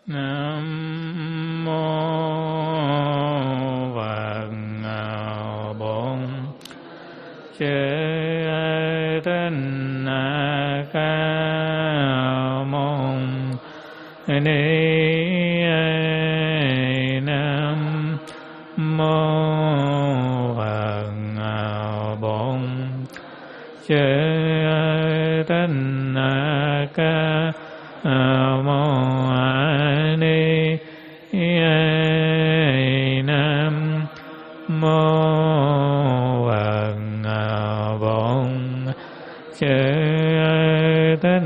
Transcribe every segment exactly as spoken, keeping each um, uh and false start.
Nam mô Phật Bổn Sư Thích Ca Mâu Ni. Nam mô Phật Bổn Sư Thích Ca Mâu Ni. Nam mô Phật Bổn Sư Thích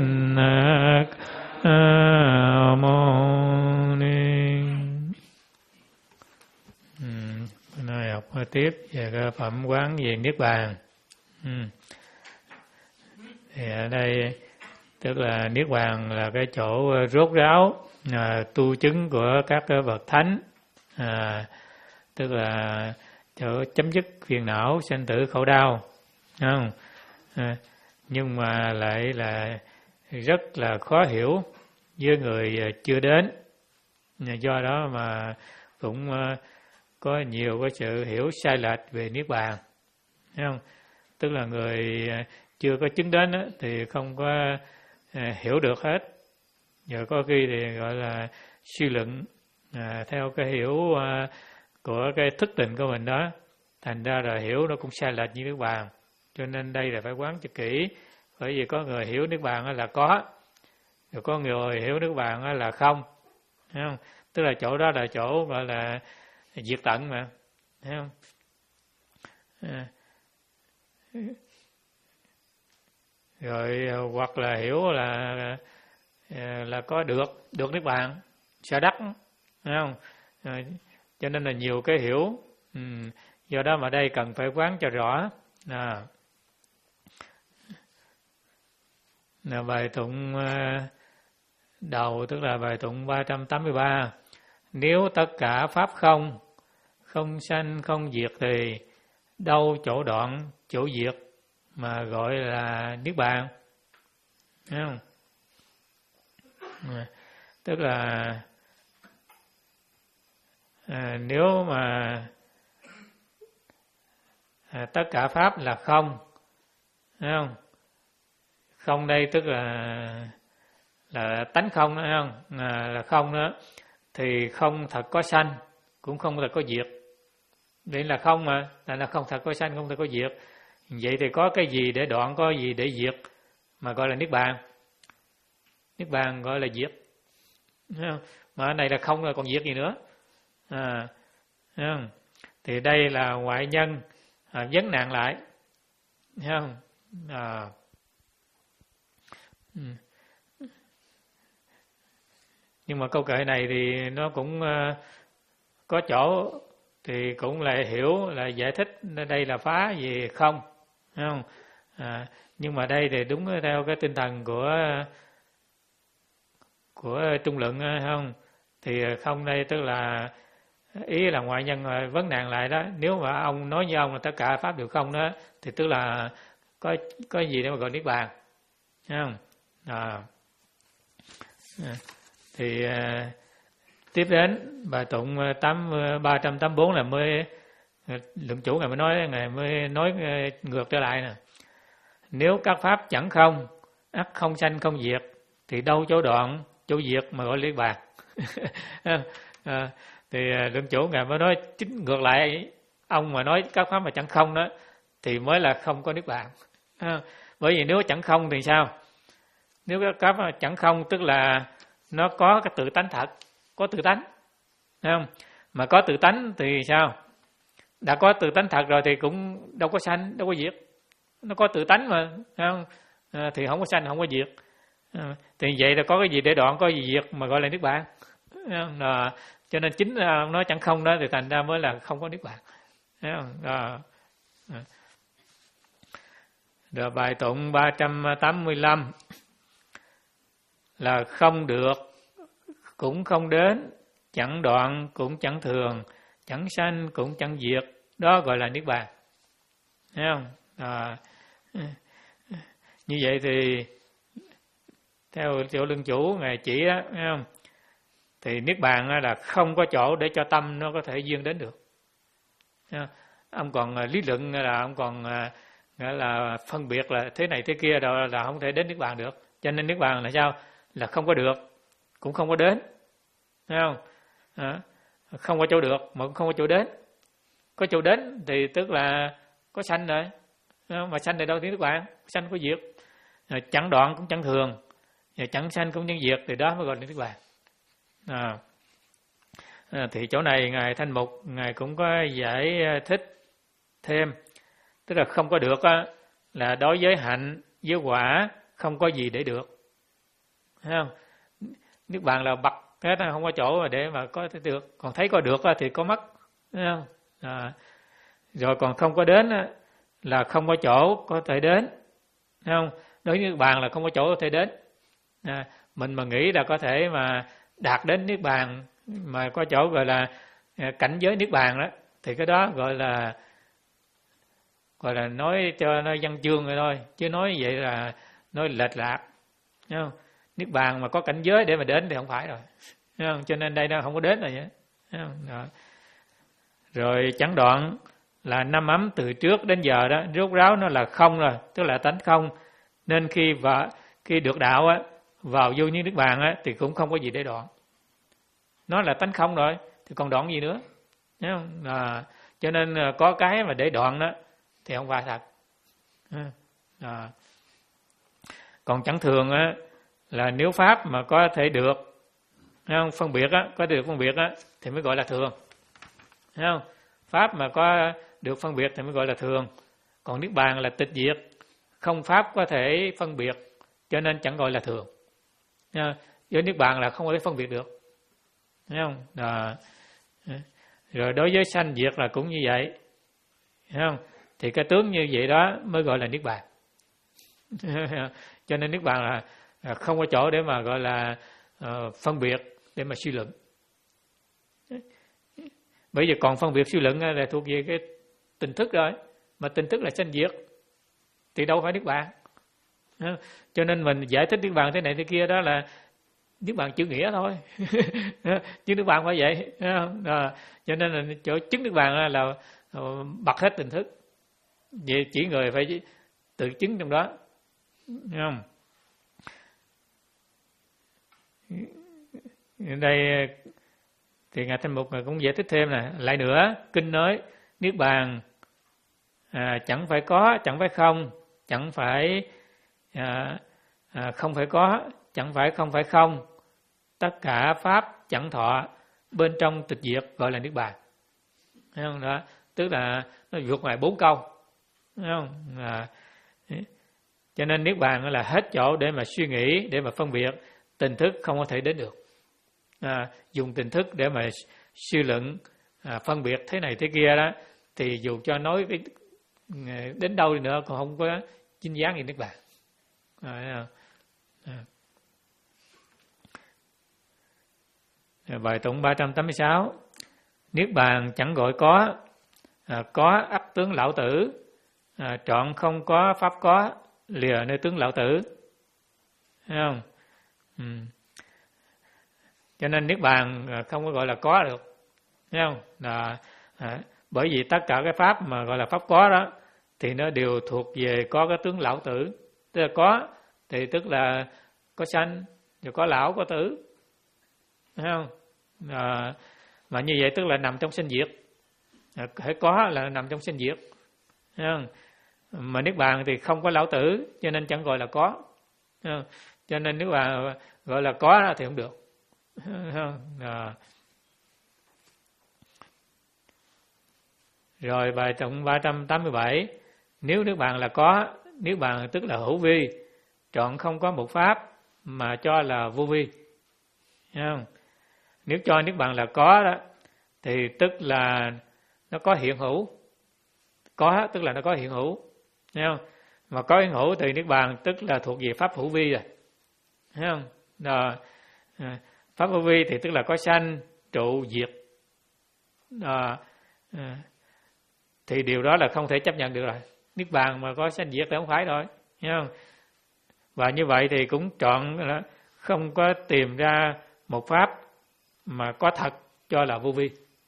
Ca Mâu Ni. Bữa nay học tiếp về cái phẩm quán về Niết Bàn. Ừ. Thì ở đây tức là Niết Bàn là cái chỗ rốt ráo à, tu chứng của các cái bậc thánh, à, tức là chỗ chấm dứt phiền não sanh tử khổ đau, không? À, nhưng mà lại là rất là khó hiểu với người chưa đến, do đó mà cũng có nhiều cái sự hiểu sai lệch về Niết Bàn, không? Tức là người chưa có chứng đến đó, thì không có à, hiểu được hết, giờ có khi thì gọi là suy luận à, theo cái hiểu à, của cái thức tình của mình đó, thành ra là hiểu nó cũng sai lệch như Niết Bàn. Cho nên đây là phải quán cho kỹ, bởi vì có người hiểu Niết Bàn là có, rồi có người hiểu Niết Bàn là không, thấy không? Tức là chỗ đó là chỗ gọi là diệt tận mà, thấy không? À. Rồi hoặc là hiểu là là có được được Niết Bàn, sa đắc, thấy không? À, cho nên là nhiều cái hiểu, ừ. Do đó mà đây cần phải quán cho rõ. À. Là bài tụng đầu, tức là bài tụng ba trăm tám mươi ba. Nếu tất cả pháp không, không sanh không diệt thì đâu chỗ đoạn chỗ diệt mà gọi là Niết Bàn, thấy không? À, tức là à, nếu mà à, tất cả pháp là không, thấy không? Không đây tức là là tánh không, thấy không? À, là không đó, thì không thật có sanh, cũng không thật có diệt. Đây là không mà, là không thật có sanh, không thật có diệt. Vậy thì có cái gì để đoạn, có gì để diệt mà gọi là Niết Bàn? Niết Bàn gọi là diệt, thấy không? Mà ở này là không rồi còn diệt gì nữa? À, thấy không? Thì đây là ngoại nhân à, vấn nạn lại, thấy không? À. Nhưng mà câu kệ này thì nó cũng uh, có chỗ thì cũng lại hiểu là giải thích đây là phá gì không, thấy không? À, nhưng mà đây thì đúng theo cái tinh thần của của trung luận, không? Thì không đây tức là ý là ngoại nhân vấn nạn lại đó. Nếu mà ông nói như ông là tất cả pháp đều không đó, thì tức là có có gì để mà gọi Niết Bàn, thấy không? À. À. Thì à, tiếp đến bài tụng ba trăm tám mươi bốn là mới luận chủ ngài mới nói, ngài mới nói ngược trở lại nè. Nếu các pháp chẳng không, ắt không sanh không diệt, thì đâu chỗ đoạn chỗ diệt mà gọi Niết Bàn. À, thì luận chủ ngài mới nói chính ngược lại, ông mà nói các pháp mà chẳng không đó thì mới là không có Niết Bàn. À, bởi vì nếu chẳng không thì sao? Nếu các pháp mà chẳng không tức là nó có cái tự tánh thật, có tự tánh, thấy không? Mà có tự tánh thì sao? Đã có tự tánh thật rồi thì cũng đâu có sanh, đâu có diệt. Nó có tự tánh mà, thấy không? À, thì không có sanh, không có diệt. À, thì vậy là có cái gì để đoạn, có gì diệt mà gọi là Niết Bàn. À, cho nên chính là nói chẳng không đó thì thành ra mới là không có Niết Bàn. Thấy không? À, à. Rồi bài tụng ba trăm tám mươi lăm là không được cũng không đến, chẳng đoạn cũng chẳng thường, chẳng sanh cũng chẳng diệt, đó gọi là Niết Bàn, thấy không? À, như vậy thì theo chỗ luân chủ ngài chỉ đó, thấy không? thì niết bàn là không có chỗ để cho tâm nó có thể duyên đến được. Ông còn lý luận là ông còn nghĩa là phân biệt là thế này thế kia rồi là không thể đến niết bàn được. Cho nên niết bàn là sao? Là không có được, cũng không có đến, thấy không? À, không có chỗ được mà cũng không có chỗ đến. Có chỗ đến thì tức là có sanh rồi, mà sanh thì đâu tiếng niết bàn, sanh có diệt, chẳng đoạn cũng chẳng thường, chẳng sanh cũng chẳng diệt, thì đó mới gọi là niết bàn. À, thì chỗ này ngài Thanh Mục ngài cũng có giải thích thêm, tức là không có được á, là đối với hạnh với quả không có gì để được, thấy không? Niết bàn là bật hết, không có chỗ để mà có thể được, còn thấy có được thì có mất, thấy không? À, rồi còn không có đến là không có chỗ có thể đến, thấy không? Đối với niết bàn là không có chỗ có thể đến. À, mình mà nghĩ là có thể mà đạt đến niết bàn mà có chỗ gọi là cảnh giới niết bàn đó, thì cái đó gọi là gọi là nói cho nó văn chương rồi thôi, chứ nói vậy là nói lệch lạc, thấy không? Niết bàn mà có cảnh giới để mà đến thì không phải rồi, thấy không? Cho nên đây nó không có đến rồi nhé, thấy không? Đó. Rồi chẳng đoạn là năm ấm từ trước đến giờ đó, rốt ráo nó là không rồi, tức là tánh không, nên khi và khi được đạo á, vào vô như niết bàn á, thì cũng không có gì để đoạn. Nó là tánh không rồi thì còn đoạn gì nữa, thấy không? À, cho nên có cái mà để đoạn đó thì không phải thật. À, còn chẳng thường á, là nếu pháp mà có thể được, thấy không? Phân biệt á, có được phân biệt á thì mới gọi là thường, thấy không? Pháp mà có được phân biệt thì mới gọi là thường. Còn niết bàn là tịch diệt, không pháp có thể phân biệt, cho nên chẳng gọi là thường. Với niết bàn là không có thể phân biệt được, thấy không? À, rồi đối với sanh diệt là cũng như vậy, thấy không? Thì cái tướng như vậy đó mới gọi là niết bàn. Cho nên niết bàn là, là không có chỗ để mà gọi là uh, phân biệt để mà suy luận. Bây giờ còn phân biệt suy luận là thuộc về cái tình thức rồi, mà tình thức là sanh diệt thì đâu phải niết bàn. Cho nên mình giải thích niết bàn thế này thế kia đó là niết bàn chữ nghĩa thôi. Chứ niết bàn phải vậy. À, cho nên là chỗ chứng niết bàn là, là bật hết tình thức. Vậy chỉ người phải tự chứng trong đó. Thấy không? Ở đây thì ngài Thanh Mục cũng giải thích thêm nè. Lại nữa, kinh nói niết bàn à, chẳng phải có, chẳng phải không, chẳng phải à, à, không phải có, chẳng phải không phải không, tất cả pháp chẳng thọ, bên trong tịch diệt gọi là niết bàn. Thấy không? Đó, tức là nó vượt ngoài bốn câu, thấy không? À, cho nên niết bàn là hết chỗ để mà suy nghĩ, để mà phân biệt, tình thức không có thể đến được. À, dùng tình thức để mà suy luận, à, phân biệt thế này thế kia đó, thì dù cho nói cái đến đâu đi nữa còn không có chính giác gì niết bàn. À, à. Bài tụng ba trăm tám mươi sáu. Niết bàn chẳng gọi có, à, có ắt tướng lão tử, à, trọn không có pháp có, lìa nơi tướng lão tử. Thấy không? Ừ. Cho nên niết bàn không có gọi là có được, thấy không? Là à, bởi vì tất cả cái pháp mà gọi là pháp có đó thì nó đều thuộc về có cái tướng lão tử. Tức là có thì tức là có sanh, rồi có lão, có tử, thấy không? À, mà như vậy tức là nằm trong sinh diệt. À, phải có là nằm trong sinh diệt, thấy không? Mà niết bàn thì không có lão tử, cho nên chẳng gọi là có. Cho nên nếu mà gọi là có thì không được. À. Rồi bài tụng ba trăm tám mươi bảy. Nếu niết bàn là có, niết bàn tức là hữu vi, trọn không có một pháp mà cho là vô vi. Thấy không? Nếu cho niết bàn là có đó thì tức là nó có hiện hữu. Có tức là nó có hiện hữu. Thấy không? Mà có hiện hữu thì niết bàn tức là thuộc về pháp hữu vi rồi. Thấy không? Đó. Pháp hữu vi thì tức là có sanh, trụ, diệt. Đó. Thì điều đó là không thể chấp nhận được rồi. Niết bàn mà có sanh diệt thì không phải rồi. Thấy không? Và như vậy thì cũng chọn không có tìm ra một pháp mà có thật cho là vô vi.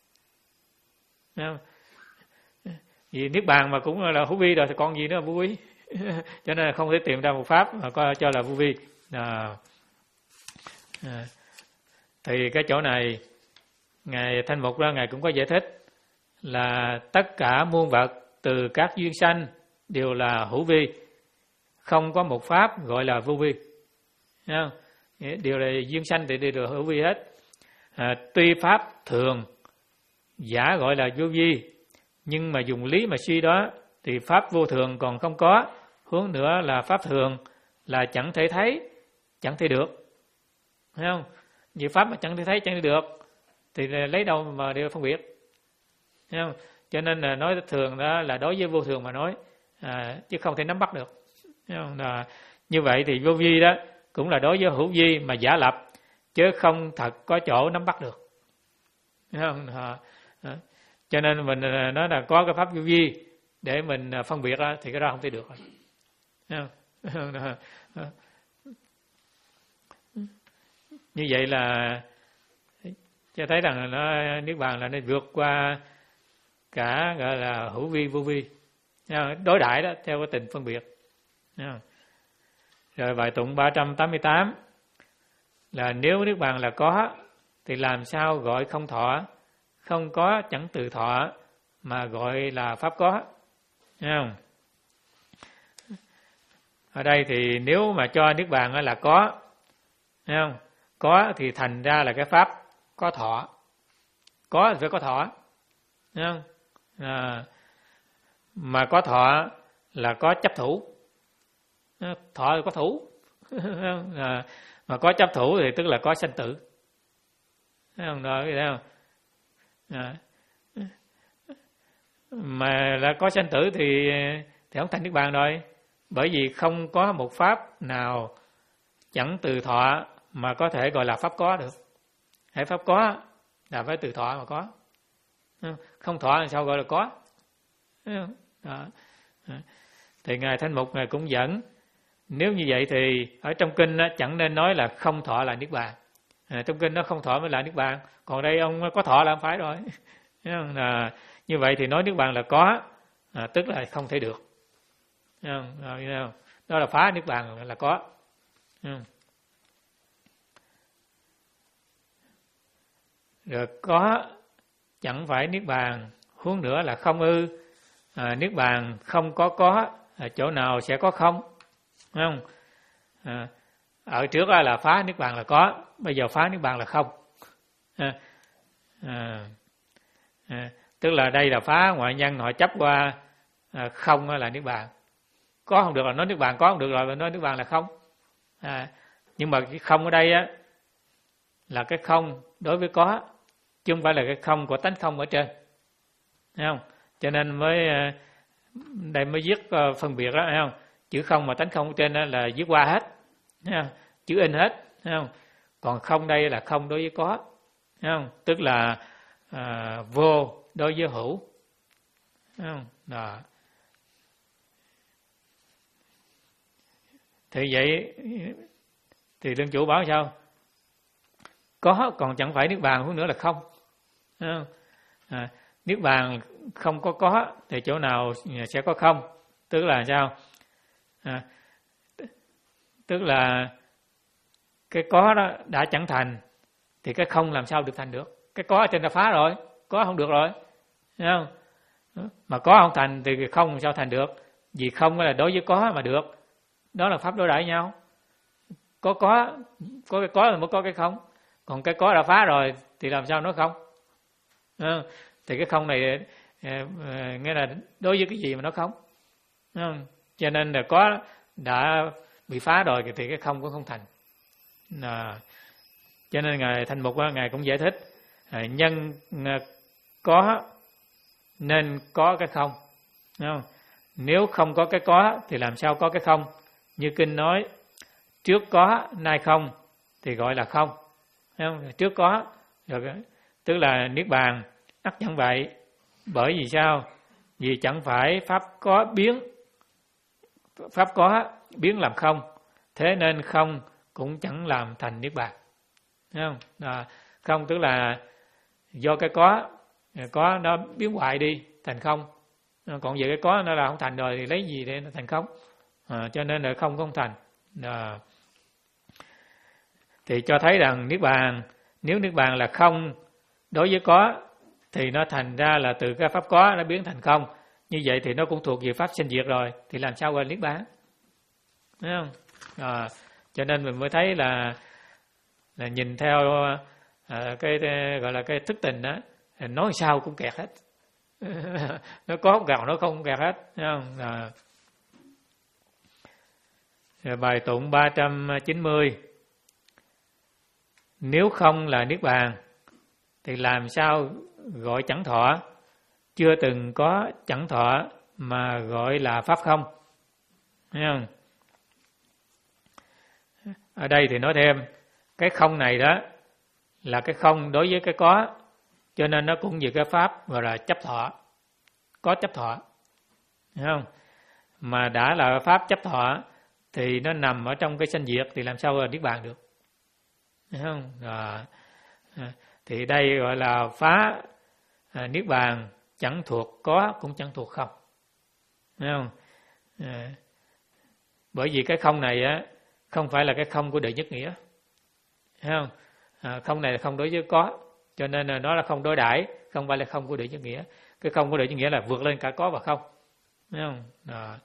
Vì niết bàn mà cũng là hữu vi rồi thì còn gì nữa là vô vi. Cho nên là không thể tìm ra một pháp mà có cho là vô vi. À, à, thì cái chỗ này ngài Thanh Mục đó ngài cũng có giải thích là tất cả muôn vật từ các duyên sanh đều là hữu vi, không có một pháp gọi là vô vi. Thấy không? Điều là duyên sanh thì đều là hữu vi hết. À, tuy pháp thường giả gọi là vô vi, nhưng mà dùng lý mà suy đó thì pháp vô thường còn không có, hướng nữa là pháp thường là chẳng thể thấy, chẳng thể được. Thấy không? Vì pháp mà chẳng thể thấy, chẳng thể được thì lấy đâu mà đều phân biệt. Thấy không? Cho nên là nói thường đó là đối với vô thường mà nói, à, chứ không thể nắm bắt được. Thấy không? Là, như vậy thì vô vi đó cũng là đối với hữu vi mà giả lập, chứ không thật có chỗ nắm bắt được. Thấy không? À, à. Cho nên mình nói là có cái pháp vô vi để mình phân biệt đó, thì cái đó không thể được. Thấy không? Như vậy là cho thấy rằng nó niết bàn là nó vượt qua cả gọi là hữu vi vô vi, đối đãi đó theo cái tình phân biệt. Rồi bài tụng ba trăm tám mươi tám là nếu niết bàn là có thì làm sao gọi không thọ, không có chẳng từ thọ mà gọi là pháp có. Thấy không? Ở đây thì nếu mà cho niết bàn là có, thấy không? Có thì thành ra là cái pháp có thọ. Có thì phải có thọ. Thấy không? À, mà có thọ là có chấp thủ. Thọ là có thủ. À, mà có chấp thủ thì tức là có sanh tử. Thấy không? Rồi, thấy không? À, mà là có sanh tử thì thì không thành niết bàn rồi. Bởi vì không có một pháp nào chẳng từ thọ mà có thể gọi là pháp có được. Hãy pháp có là phải từ thọ mà có. Không thọ thì sao gọi là có. Đó. Thì Ngài Thanh Mục Ngài cũng dẫn, nếu như vậy thì ở trong kinh đó, chẳng nên nói là không thọ là niết bàn. À, trong kinh nó không thọ mới là niết bàn. Còn đây ông có thọ là không phải rồi. À, như vậy thì nói niết bàn là có, à, tức là không thể được. À, đó là phá niết bàn là có. À. Rồi có chẳng phải niết bàn, huống nữa là không ư. À, niết bàn không có có, à, chỗ nào sẽ có không? Đúng không? À, ở trước là phá niết bàn là có, bây giờ phá niết bàn là không. À, à, à, tức là đây là phá ngoại nhân họ chấp qua à, không là niết bàn. Có không được là nói niết bàn, có không được rồi nói niết bàn là không. À, nhưng mà cái không ở đây á là cái không đối với có, chứ không phải là cái không của tánh không ở trên. Thấy không? Cho nên mới đây mới viết phân biệt đó, thấy không? Chữ không mà tánh không ở trên đó là viết qua hết. Thấy không? Chữ in hết, thấy không? Còn không đây là không đối với có. Thấy không? Tức là à, vô đối với hữu. Thấy không? Đó. Thì vậy thì Lương Chủ bảo sao? Có còn chẳng phải niết bàn, hơn nữa là không. Thấy không? À, niết bàn không có có thì chỗ nào sẽ có không? Tức là sao? À, tức là cái có đó đã chẳng thành thì cái không làm sao được thành được? Cái có ở trên đã phá rồi, có không được rồi. Thấy không? Mà có không thành thì cái không làm sao thành được? Vì không là đối với có mà được. Đó là pháp đối đãi nhau. Có có, có cái có là mới có cái không. Còn cái có đã phá rồi thì làm sao nói không? À, thì cái không này à, à, nghĩa là đối với cái gì mà nó không. À, cho nên là có đã bị phá rồi thì cái không cũng không thành. À, cho nên Ngài Thanh Mục Ngài cũng giải thích à, nhân à, có nên có cái không. Không? Nếu không có cái có thì làm sao có cái không? Như kinh nói trước có nay không thì gọi là không. Không? Trước có rồi, tức là niết bàn ắt chẳng vậy. Bởi vì sao? Vì chẳng phải pháp có biến, pháp có biến làm không, thế nên không cũng chẳng làm thành niết bàn. Thấy không? À, Không tức là do cái có, có nó biến hoại đi thành không. Còn về cái có nó là không thành rồi thì lấy gì để nó thành không? À, cho nên là không không thành. À, thì cho thấy rằng niết bàn, nếu niết bàn là không đối với có thì nó thành ra là từ cái pháp có nó biến thành không. Như vậy thì nó cũng thuộc về pháp sinh diệt rồi, thì làm sao gọi niết bàn? Thấy không? À, cho nên mình mới thấy là là nhìn theo à, cái, cái gọi là cái thức tình đó, nói sao cũng kẹt hết. Nó có gạo nó không kẹt hết, thấy không? À. Rồi bài tụng ba trăm chín mươi. Nếu không là niết bàn thì làm sao gọi chẳng thọ? Chưa từng có chẳng thọ mà gọi là pháp không. Thấy không? Ở đây thì nói thêm, cái không này đó là cái không đối với cái có, cho nên nó cũng như cái pháp gọi là chấp thọ, có chấp thọ. Thấy không? Mà đã là pháp chấp thọ thì nó nằm ở trong cái sanh diệt, thì làm sao là niết bàn được? Thấy không? À, thì đây gọi là phá à, niết bàn chẳng thuộc có cũng chẳng thuộc không. Thấy không? À, bởi vì cái không này á không phải là cái không của đệ nhất nghĩa. Thấy không? À, không này là không đối với có, cho nên là nó là không đối đãi, không phải là không của đệ nhất nghĩa. Cái không của đệ nhất nghĩa là vượt lên cả có và không. Thấy không? À.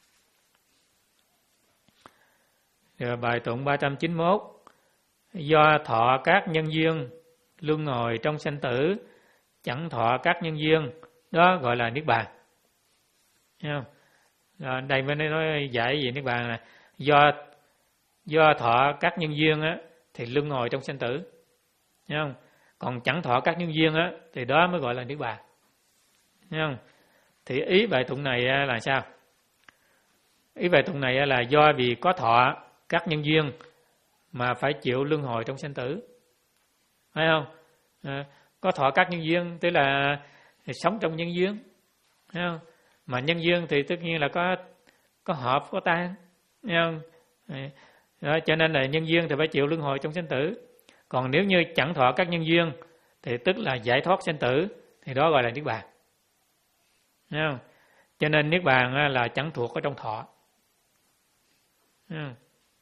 Rồi bài tụng ba trăm chín mươi mốt. Do thọ các nhân duyên luân hồi trong sanh tử, chẳng thọ các nhân duyên, đó gọi là niết bàn. Thấy không? À, đây mới nói giải về niết bàn là do do thọ các nhân duyên á thì luân hồi trong sanh tử. Thấy không? Còn chẳng thọ các nhân duyên á thì đó mới gọi là niết bàn. Thấy không? Thì ý bài tụng này là sao? Ý bài tụng này là do vì có thọ các nhân duyên mà phải chịu luân hồi trong sanh tử. Thấy không? À, có thọ các nhân duyên tức là sống trong nhân duyên. Thấy không? Mà nhân duyên thì tất nhiên là có có hợp, có tan. Thấy không? Đó, cho nên là nhân duyên thì phải chịu luân hồi trong sanh tử. Còn nếu như chẳng thọ các nhân duyên thì tức là giải thoát sanh tử, thì đó gọi là niết bàn. Thấy không? Cho nên niết bàn là chẳng thuộc ở trong thọ. Thấy không?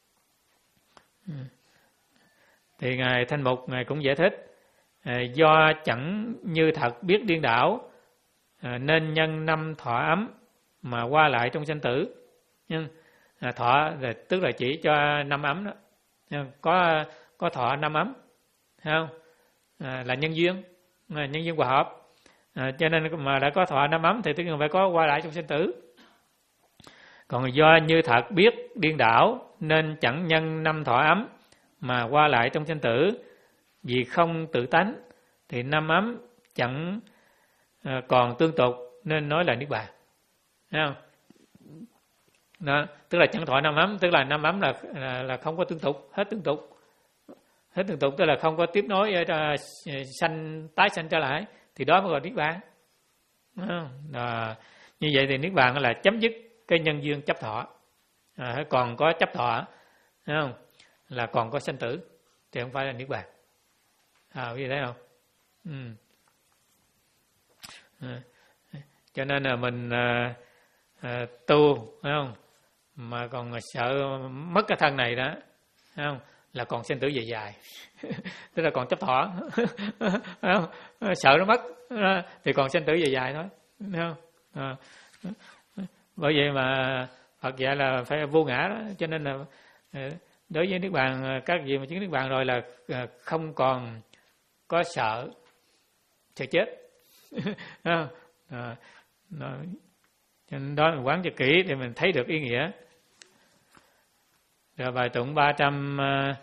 Thì Ngài Thanh Mục Ngài cũng giải thích, do chẳng như thật biết điên đảo nên nhân năm thọ ấm mà qua lại trong sanh tử. Thọ tức là chỉ cho năm ấm đó. Có có thọ năm ấm, thấy không? À, là nhân duyên, nhân duyên hòa hợp. À, cho nên mà đã có thọ năm ấm thì tất nhiên phải có qua lại trong sinh tử. Còn do như thật biết điên đảo nên chẳng nhân năm thọ ấm mà qua lại trong sinh tử, vì không tự tánh thì năm ấm chẳng à, còn tương tục nên nói là niết bàn. Thấy không? Đó, tức là chẳng thọ năm ấm, tức là năm ấm là, là là không có tương tục, hết tương tục. Hết tương tục tức là không có tiếp nối uh, sanh tái sanh trở lại, thì đó mới gọi niết bàn. À, như vậy thì niết bàn là chấm dứt cái nhân duyên chấp thọ. À, còn có chấp thọ, thấy không? Là còn có sanh tử thì không phải là niết bàn. À, quý vị thấy không? Ừ. À, cho nên là mình à, à, tu, thấy không? Mà còn sợ mất cái thân này đó, thấy không? Là còn sinh tử dài dài. Tức là còn chấp thọ. Sợ nó mất thì còn sinh tử dài dài thôi. Thấy không? À. Bởi vậy mà Phật dạy là phải vô ngã đó. Cho nên là đối với niết bàn, các vị mà chứng niết bàn rồi là không còn có sợ sợ chết. À. À. Cho nên đó mình quán cho kỹ để mình thấy được ý nghĩa. Rồi bài tụng ba trăm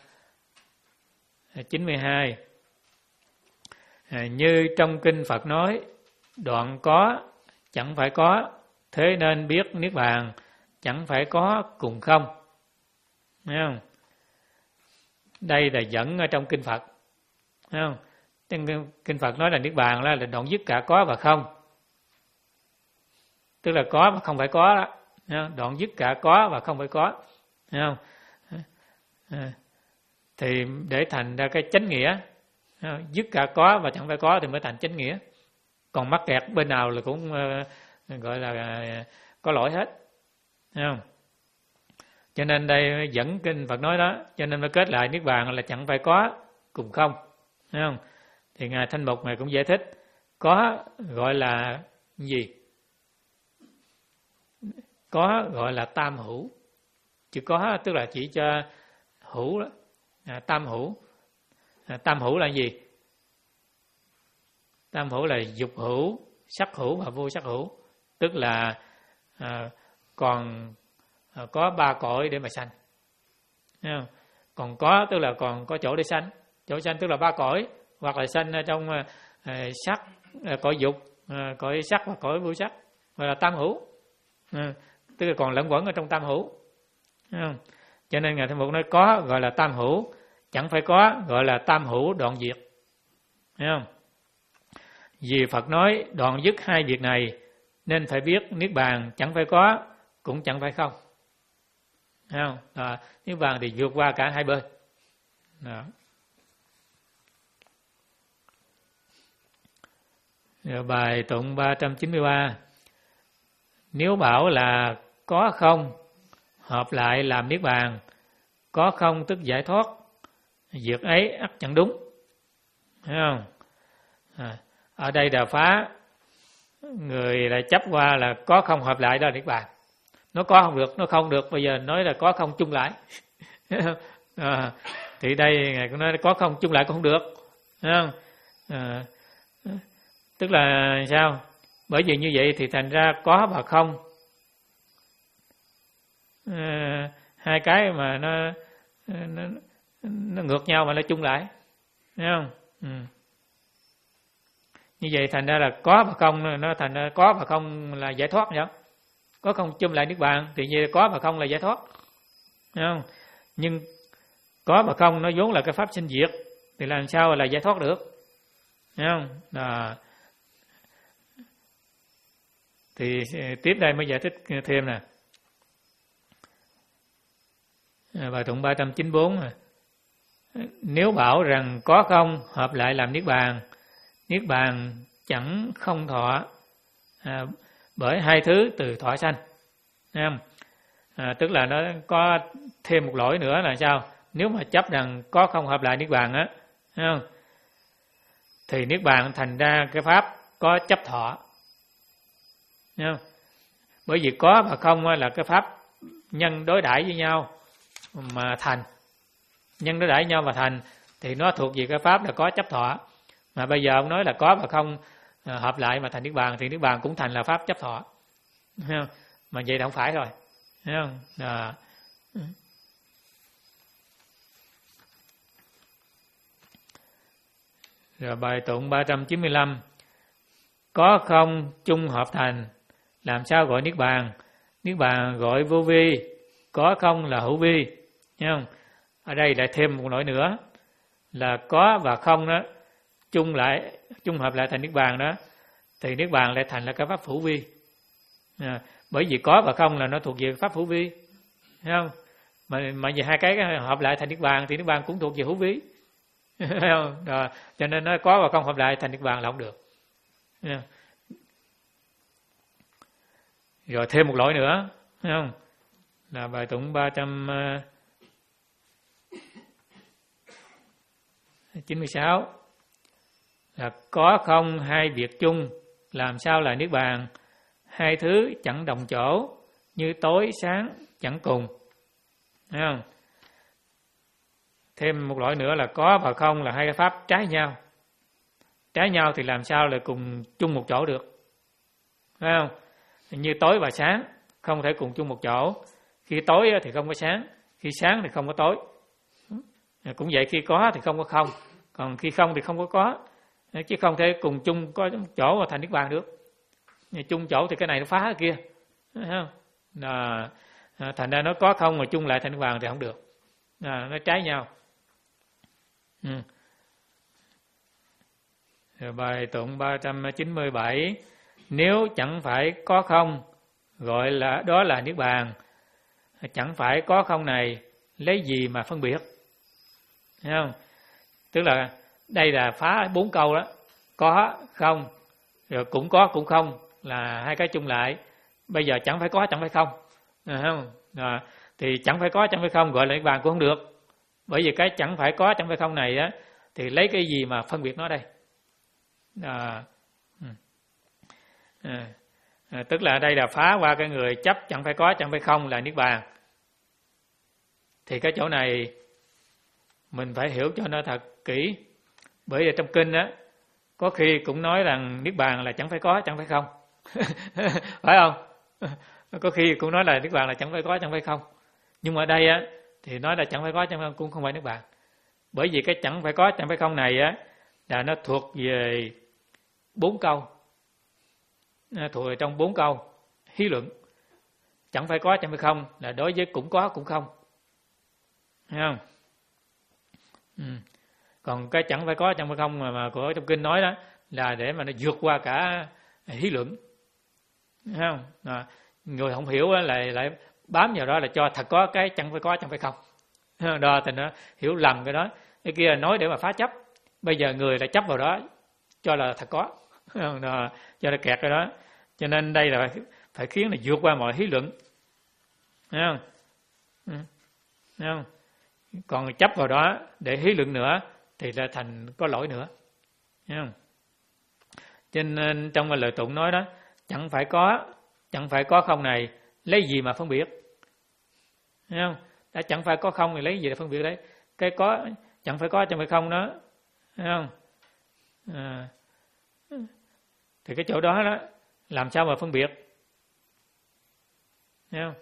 chín mươi hai. À, như trong kinh Phật nói, đoạn có chẳng phải có, thế nên biết niết bàn chẳng phải có cùng không. Thấy không? Đây là dẫn ở trong kinh Phật. Thấy không? Trong kinh Phật nói là niết bàn là đoạn dứt cả có và không. Tức là có mà không phải có đó. Thấy không? Đoạn dứt cả có và không phải có. Thấy không? À, thì để thành ra cái chánh nghĩa, Dứt cả có và chẳng phải có thì mới thành chánh nghĩa. Còn mắc kẹt bên nào là cũng uh, gọi là uh, có lỗi hết. Thấy không? Cho nên đây dẫn kinh Phật nói đó, cho nên mới kết lại niết bàn là chẳng phải có cùng không. Thấy không? Thì ngài Thanh Mục ngài cũng giải thích có gọi là gì? Có gọi là tam hữu. Chứ có tức là chỉ cho hữu đó. À, tam hữu. À, tam hữu là gì? Tam hữu là dục hữu, sắc hữu và vô sắc hữu. Tức là à, còn à, có ba cõi để mà sanh. Thấy không? Còn có tức là còn có chỗ để sanh. Chỗ sanh tức là ba cõi, hoặc là sanh trong à, sắc, à, cõi dục, à, cõi sắc và cõi vô sắc, gọi là tam hữu. À, tức là còn lẫn quẩn ở trong tam hữu. Thấy không? Cho nên ngài Thanh Mục nói có gọi là tam hữu, chẳng phải có gọi là tam hữu đoạn diệt. Thấy không? Vì Phật nói đoạn dứt hai việc này nên phải biết niết bàn chẳng phải có cũng chẳng phải không. Thấy không? À, niết bàn thì vượt qua cả hai bên. Đó. Rồi bài tụng ba trăm chín mươi ba. Nếu bảo là có không hợp lại làm niết bàn, có không tức giải thoát, việc ấy ắt chẳng đúng. Thấy không? À, ở đây Đà Phá người lại chấp qua là có không hợp lại đó là niết bàn. Nó có không được, nó không được, bây giờ nói là có không chung lại. À, thì đây ngài cũng nói có không chung lại cũng không được. Thấy không? À, tức là sao? Bởi vì như vậy thì thành ra có và không, à, hai cái mà nó, nó nó ngược nhau mà nó chung lại. Thấy không? Ừ. Như vậy thành ra là có và không, nó thành ra có và không là giải thoát nhá. Có không chung lại niết bàn thì như có và không là giải thoát. Thấy không? Nhưng có và không nó vốn là cái pháp sinh diệt thì làm sao là giải thoát được. Thấy không? À, thì tiếp đây mới giải thích thêm nè. Bài tụng ba trăm chín mươi bốn. Nếu bảo rằng có không hợp lại làm niết bàn, niết bàn chẳng không thọ, à, bởi hai thứ từ thọ sanh. Thấy không? À, tức là nó có thêm một lỗi nữa là sao? Nếu mà chấp rằng có không hợp lại niết bàn á, thấy không? Thì niết bàn thành ra cái pháp có chấp thọ. Thấy không? Bởi vì có và không là cái pháp nhân đối đãi với nhau mà thành. Nhân đối đãi nhau mà thành thì nó thuộc về cái pháp là có chấp thọ. Mà bây giờ ông nói là có và không hợp lại mà thành niết bàn thì niết bàn cũng thành là pháp chấp thọ. Thấy không? Mà vậy thì không phải rồi. Thấy không? À. Rồi bài tụng ba trăm chín mươi lăm. Có không chung hợp thành, làm sao gọi niết bàn? Niết bàn gọi vô vi, có không là hữu vi. Thấy không? Ở đây lại thêm một lỗi nữa là có và không đó chung lại, chung hợp lại thành niết bàn đó, thì niết bàn lại thành là cái pháp hữu vi. À, bởi vì có và không là nó thuộc về pháp hữu vi. Thấy không? Mà mà vì hai cái hợp lại thành niết bàn thì niết bàn cũng thuộc về hữu vi. Thấy không? Rồi, cho nên nó có và không hợp lại thành niết bàn là không được. Thấy rồi thêm một lỗi nữa, thấy không? Là bài tụng ba trăm chín mươi sáu. Là có không hai việc chung, làm sao là niết bàn? Hai thứ chẳng đồng chỗ, như tối sáng chẳng cùng. Thấy không? Thêm một lỗi nữa là có và không là hai cái pháp trái nhau. Trái nhau thì làm sao là cùng chung một chỗ được? Thấy không? Như tối và sáng không thể cùng chung một chỗ. Khi tối thì không có sáng, khi sáng thì không có tối. Cũng vậy, khi có thì không có không, còn khi không thì không có có. Chứ không thể cùng chung có chỗ và thành niết bàn được. Chung chỗ thì cái này nó phá cái kia. Thấy không? À, thành ra nó có không mà chung lại thành niết bàn thì không được. À, nó trái nhau. Ừ. Rồi bài tụng ba trăm chín mươi bảy. Nếu chẳng phải có không, gọi là đó là niết bàn. Chẳng phải có không này lấy gì mà phân biệt? Thấy không? Tức là đây là phá bốn câu đó, có không rồi cũng có cũng không là hai cái chung lại. Bây giờ chẳng phải có chẳng phải không, à, không? À, thì chẳng phải có chẳng phải không gọi là niết bàn cũng không được, bởi vì cái chẳng phải có chẳng phải không này á thì lấy cái gì mà phân biệt nó đây? À, à, à, tức là đây là phá qua cái người chấp chẳng phải có chẳng phải không là niết bàn. Thì cái chỗ này mình phải hiểu cho nó thật kỹ, bởi vì trong kinh á có khi cũng nói rằng niết bàn là chẳng phải có chẳng phải không phải không? Có khi cũng nói là niết bàn là chẳng phải có chẳng phải không, nhưng mà ở đây á thì nói là chẳng phải có chẳng phải không cũng không phải niết bàn, bởi vì cái chẳng phải có chẳng phải không này á là nó thuộc về bốn câu, thuộc về trong bốn câu hí luận. Chẳng phải có chẳng phải không là đối với cũng có cũng không, thấy không? Ừ. Còn cái chẳng phải có chẳng phải không mà, mà của trong kinh nói đó là để mà nó vượt qua cả hí luận, thấy không? À, người không hiểu lại lại bám vào đó là cho thật có cái chẳng phải có chẳng phải không, đó thì nó hiểu lầm cái đó. Cái kia nói để mà phá chấp, bây giờ người lại chấp vào đó cho là thật có, đó, cho nó kẹt cái đó. Cho nên đây là phải, phải khiến là vượt qua mọi hí luận, thấy không? Ừ. Thấy không? Còn chấp vào đó để hí luận nữa thì là thành có lỗi nữa, thấy không? Cho nên trong lời tụng nói đó, chẳng phải có chẳng phải có không này lấy gì mà phân biệt, thấy không? Đã chẳng phải có không thì lấy gì để phân biệt đấy? Cái có chẳng phải có chẳng phải không đó, thấy không? À, thì cái chỗ đó đó làm sao mà phân biệt, thấy không?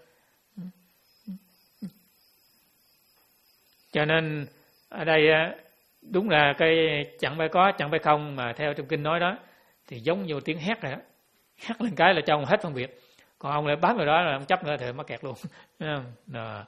Cho nên ở đây đúng là cái chẳng phải có chẳng phải không mà theo trong kinh nói đó thì giống như tiếng hét rồi đó, hét lên cái là cho ông hết phân biệt, còn ông lại bám vào đó là ông chấp nữa thì mắc kẹt luôn, thấy không? Đó.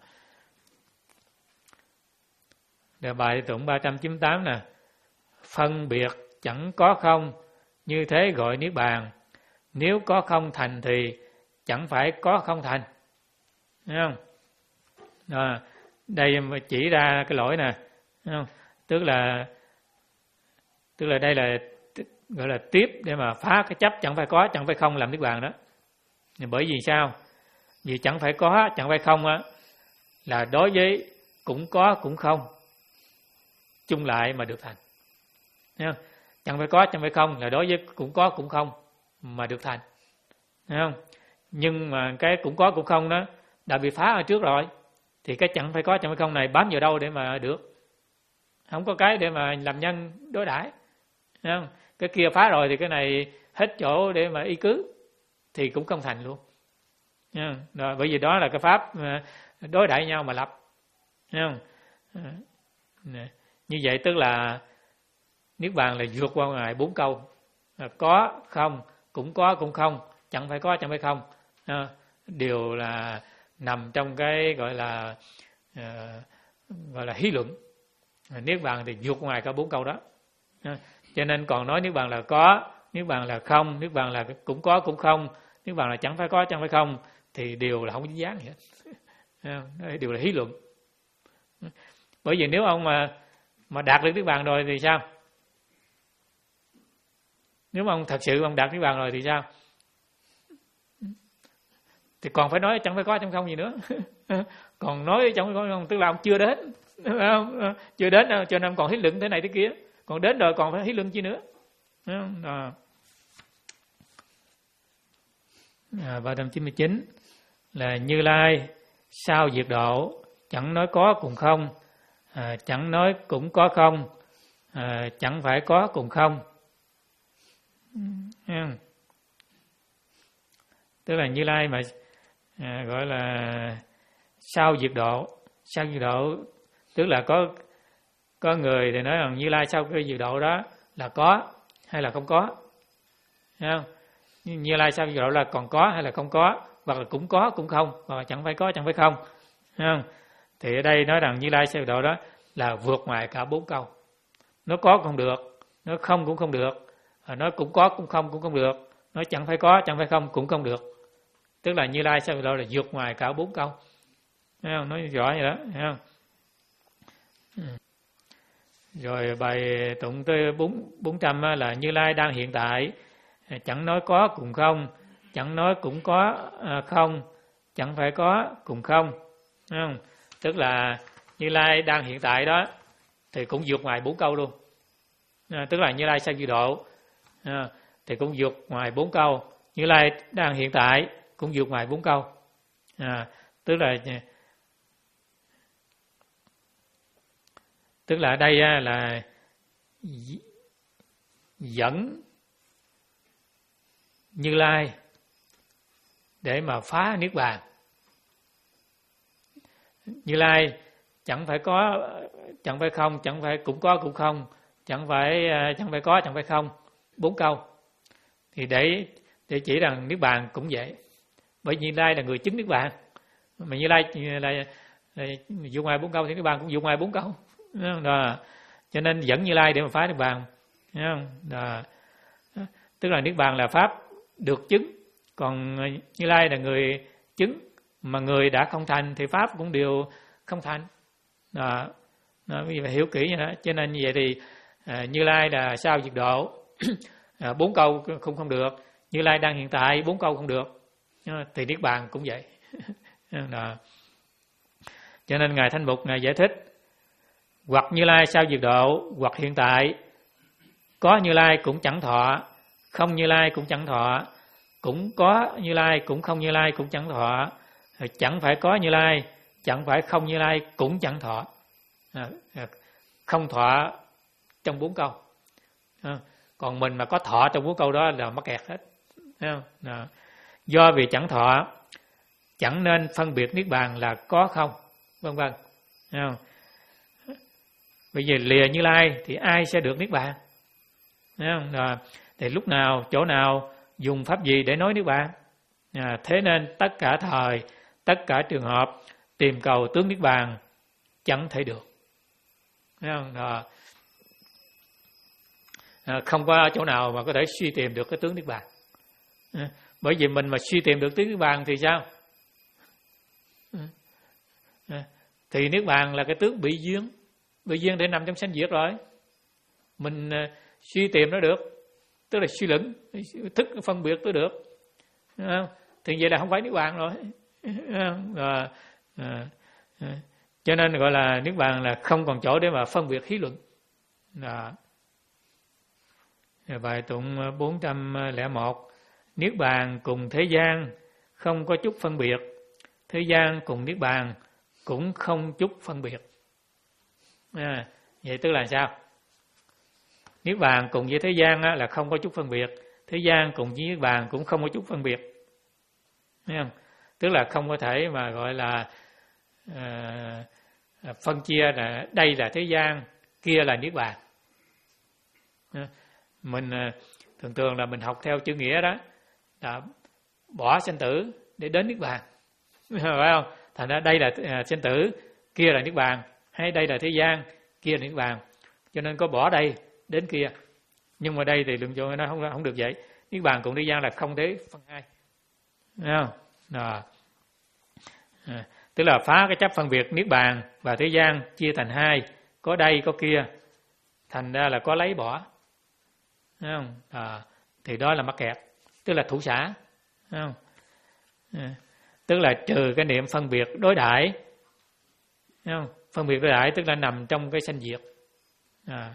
Đề bài tụng ba trăm chín mươi tám nè, phân biệt chẳng có không như thế gọi niết bàn, nếu có không thành thì chẳng phải có không thành, thấy không? Đó. Đây mà chỉ ra cái lỗi nè, thấy không? Tức là tức là đây là gọi là tiếp để mà phá cái chấp chẳng phải có chẳng phải không làm niết bàn đó. Bởi vì sao? Vì chẳng phải có chẳng phải không á là đối với cũng có cũng không chung lại mà được thành, thấy không? Chẳng phải có chẳng phải không là đối với cũng có cũng không mà được thành, thấy không? Nhưng mà cái cũng có cũng không đó đã bị phá ở trước rồi, thì cái chẳng phải có chẳng phải không này bám vào đâu để mà được? Không có cái để mà làm nhân đối đãi, thấy không? Cái kia phá rồi thì cái này hết chỗ để mà y cứ thì cũng không thành luôn, thấy không? Rồi, bởi vì đó là cái pháp đối đãi nhau mà lập, thấy không? Như vậy tức là niết bàn là vượt qua ngoài bốn câu, là có không cũng có cũng không, chẳng phải có chẳng phải không, đều là nằm trong cái gọi là uh, gọi là hí luận. Niết bàn thì vượt ngoài cả bốn câu đó, cho nên còn nói niết bàn là có, niết bàn là không, niết bàn là cũng có cũng không, niết bàn là chẳng phải có chẳng phải không thì đều là không có dính dáng gì hết, đều là hí luận. Bởi vì nếu ông mà mà đạt được niết bàn rồi thì sao? Nếu mà ông thật sự ông đạt niết bàn rồi thì sao? Thì còn phải nói chẳng phải có chẳng không gì nữa. Còn nói chẳng phải có không tức là ông chưa đến, không? Chưa đến đâu, cho nên còn hí luận thế này thế kia. Còn đến rồi còn phải hí luận chi nữa. À. À, ba trăm chín mươi chín là Như Lai sau diệt độ chẳng nói có cùng không, à, chẳng nói cũng có không, à, chẳng phải có cùng không. À. Tức là Như Lai mà à, gọi là sau diệt độ, sau diệt độ tức là có có người thì nói rằng Như Lai sau cái diệt độ đó là có hay là không có, thấy không? Như Lai sau diệt độ là còn có hay là không có, hoặc là cũng có cũng không, hoặc là chẳng phải có chẳng phải không, thấy không? Thì ở đây nói rằng Như Lai sau diệt độ đó là vượt ngoài cả bốn câu, nó có cũng không được, nó không cũng không được, nó cũng có cũng không cũng không được, nó chẳng phải có chẳng phải không cũng không được. Tức là Như Lai sau diệt độ là vượt ngoài cả bốn câu, thấy không? Nói rõ vậy đó, thấy không? Rồi bài tụng tới bốn trăm là Như Lai đang hiện tại, chẳng nói có cùng không, chẳng nói cũng có không, chẳng phải có cùng không. Không? Tức là Như Lai đang hiện tại đó thì cũng vượt ngoài bốn câu luôn. À, tức là Như Lai sanh diệu độ à, thì cũng vượt ngoài bốn câu. Như Lai đang hiện tại cũng vượt ngoài bốn câu. À, tức là tức là ở đây là dẫn Như Lai để mà phá niết bàn. Như Lai chẳng phải có, chẳng phải không, chẳng phải cũng có cũng không, chẳng phải chẳng phải có, chẳng phải không, bốn câu. Thì để để chỉ rằng niết bàn cũng vậy. Bởi Như Lai là người chứng niết bàn. Mà Như Lai là, là, là vượt ngoài bốn câu thì niết bàn cũng vượt ngoài bốn câu. Đó. Cho nên dẫn Như Lai để mà phá niết bàn. Đó. Tức là niết bàn là pháp được chứng, còn Như Lai là người chứng, mà người đã không thành thì pháp cũng đều không thành. Đó. Đó, vì phải hiểu kỹ như đó. Cho nên như vậy thì à, Như Lai là sao diệt độ à, bốn câu không không được. Như Lai đang hiện tại bốn câu không được. Thì niết bàn cũng vậy. Đó. Cho nên ngài Thanh Mục ngài giải thích hoặc Như Lai sao diệt độ, hoặc hiện tại có Như Lai cũng chẳng thọ, không Như Lai cũng chẳng thọ, cũng có Như Lai cũng không Như Lai cũng chẳng thọ, chẳng phải có Như Lai, chẳng phải không Như Lai cũng chẳng thọ. À, không thọ trong bốn câu. À, còn mình mà có thọ trong bốn câu đó là mắc kẹt hết. À, do vì chẳng thọ, chẳng nên phân biệt niết bàn là có không, vân vân. À, bây giờ lìa Như Lai thì ai sẽ được niết bàn? À, thì lúc nào, chỗ nào, dùng pháp gì để nói niết bàn? À, thế nên tất cả thời, tất cả trường hợp tìm cầu tướng niết bàn chẳng thể được. À, à, không có chỗ nào mà có thể suy tìm được cái tướng niết bàn. À, bởi vì mình mà suy tìm được tướng niết bàn thì sao? À, thì niết bàn là cái tướng bị duyên, bị duyên để nằm trong sanh diệt rồi. Mình uh, suy tìm nó được, tức là suy luận, thức phân biệt nó được. À, thì vậy là không phải niết bàn rồi. À, à, à, à, cho nên gọi là niết bàn là không còn chỗ để mà phân biệt hí luận. Đó. Bài tụng bốn trăm lẻ một. Niết bàn cùng thế gian không có chút phân biệt, thế gian cùng niết bàn cũng không chút phân biệt. À, vậy tức là sao? Niết bàn cùng với thế gian là không có chút phân biệt, thế gian cùng với niết bàn cũng không có chút phân biệt. Thấy không? Tức là không có thể mà gọi là à, phân chia là đây là thế gian, kia là niết bàn. À, mình thường thường là mình học theo chữ nghĩa đó, là bỏ sanh tử để đến niết bàn, phải không? Thành ra đây là sanh tử, kia là niết bàn, hay đây là thế gian, kia là niết bàn. Cho nên có bỏ đây đến kia. Nhưng mà đây thì lượng chỗ nó không không được vậy. Niết bàn cùng thế gian là không thể phân hai. Thấy không? Đó. À, tức là phá cái chấp phân biệt niết bàn và thế gian chia thành hai, có đây có kia, thành ra là có lấy bỏ. Thấy không? À, thì đó là mắc kẹt, tức là thủ xả. Thấy không? À, tức là trừ cái niệm phân biệt đối đãi. Thấy không? Phân biệt đối đãi tức là nằm trong cái sanh diệt. À,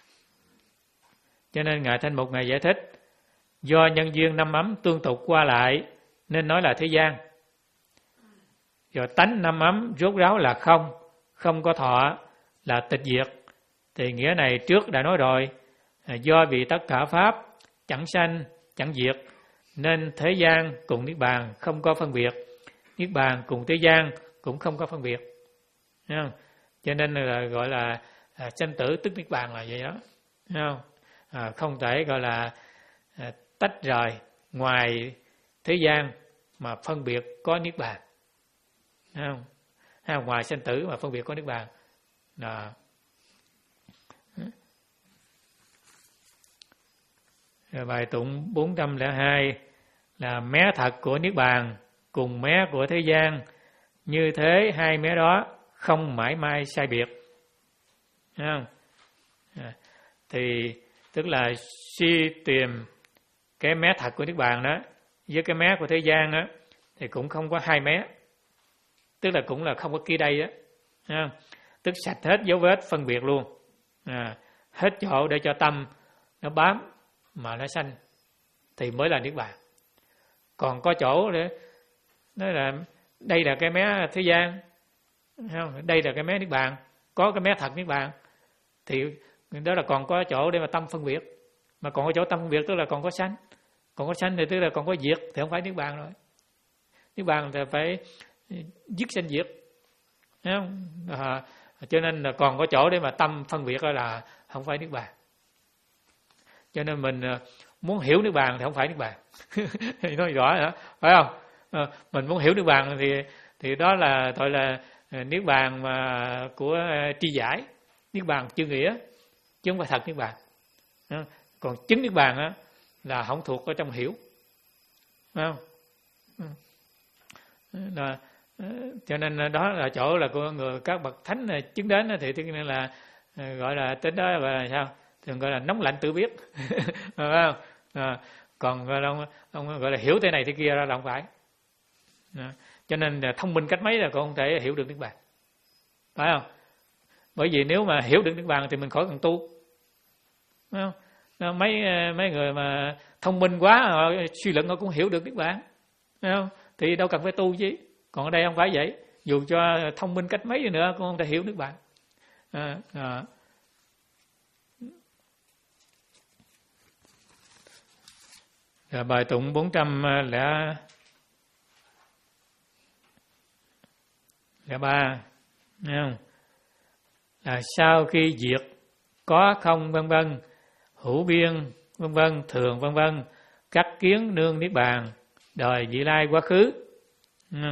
cho nên ngài Thanh Mục ngài giải thích do nhân duyên năm ấm tương tục qua lại nên nói là thế gian. Rồi tánh năm ấm rốt ráo là không, không có thọ là tịch diệt. Thì nghĩa này trước đã nói rồi, do vì tất cả pháp chẳng sanh chẳng diệt nên thế gian cùng niết bàn không có phân biệt, niết bàn cùng thế gian cũng không có phân biệt. Thấy không? Cho nên là gọi là à, sanh tử tức niết bàn là vậy đó. Thấy không? À, không thể gọi là à, tách rời ngoài thế gian mà phân biệt có niết bàn. Thấy không? Hay ngoài sanh tử mà phân biệt có niết bàn. Đó. Rồi bài tụng bốn trăm lẻ hai là mé thật của niết bàn cùng mé của thế gian, như thế hai mé đó không mãi mai sai biệt. Thấy không? À, thì tức là suy tìm cái mé thật của Niết Bàn đó với cái mé của thế gian đó, thì cũng không có hai mé, tức là cũng là không có kia đây á, tức sạch hết dấu vết phân biệt luôn, à, hết chỗ để cho tâm nó bám mà nó sanh thì mới là Niết Bàn. Còn có chỗ để nói là đây là cái mé thế gian, không? Đây là cái mé Niết Bàn, có cái mé thật Niết Bàn, thì đó là còn có chỗ để mà tâm phân biệt. Mà còn có chỗ tâm phân biệt tức là còn có sanh, còn có sanh thì tức là còn có diệt, thì không phải Niết Bàn rồi. Niết Bàn thì phải dứt sanh diệt, không? À, cho nên là còn có chỗ để mà tâm phân biệt đó là không phải Niết Bàn. Cho nên mình muốn hiểu Niết Bàn thì không phải Niết Bàn. Nói rõ hả? Phải không? À, mình muốn hiểu Niết Bàn thì thì đó là gọi là Niết Bàn mà của tri giải, Niết Bàn chư nghĩa, chứ không phải thật Niết Bàn. À, còn chính Niết Bàn á là không thuộc ở trong hiểu, phải không? Là, cho nên đó là chỗ là của người các bậc thánh này chứng đến thì tức là gọi là tính đó là sao? Thường gọi là nóng lạnh tự biết. Phải không? À, còn ông, ông gọi là hiểu thế này thế kia ra là không phải. À, cho nên là thông minh cách mấy là cũng không thể hiểu được Niết Bàn, phải không? Bởi vì nếu mà hiểu được Niết Bàn thì mình khỏi cần tu, phải không? Mấy mấy người mà thông minh quá họ suy luận họ cũng hiểu được Niết Bàn, phải không? Thì đâu cần phải tu chứ. Còn ở đây không phải vậy, dù cho thông minh cách mấy nữa cũng không thể hiểu Niết Bàn. À, à. Rồi bài tụng bốn trăm lẻ ba, thấy không? Là sau khi diệt có không vân vân, hữu biên vân vân, thường vân vân, cắt kiến nương Niết Bàn, đời vị lai quá khứ. Ừ.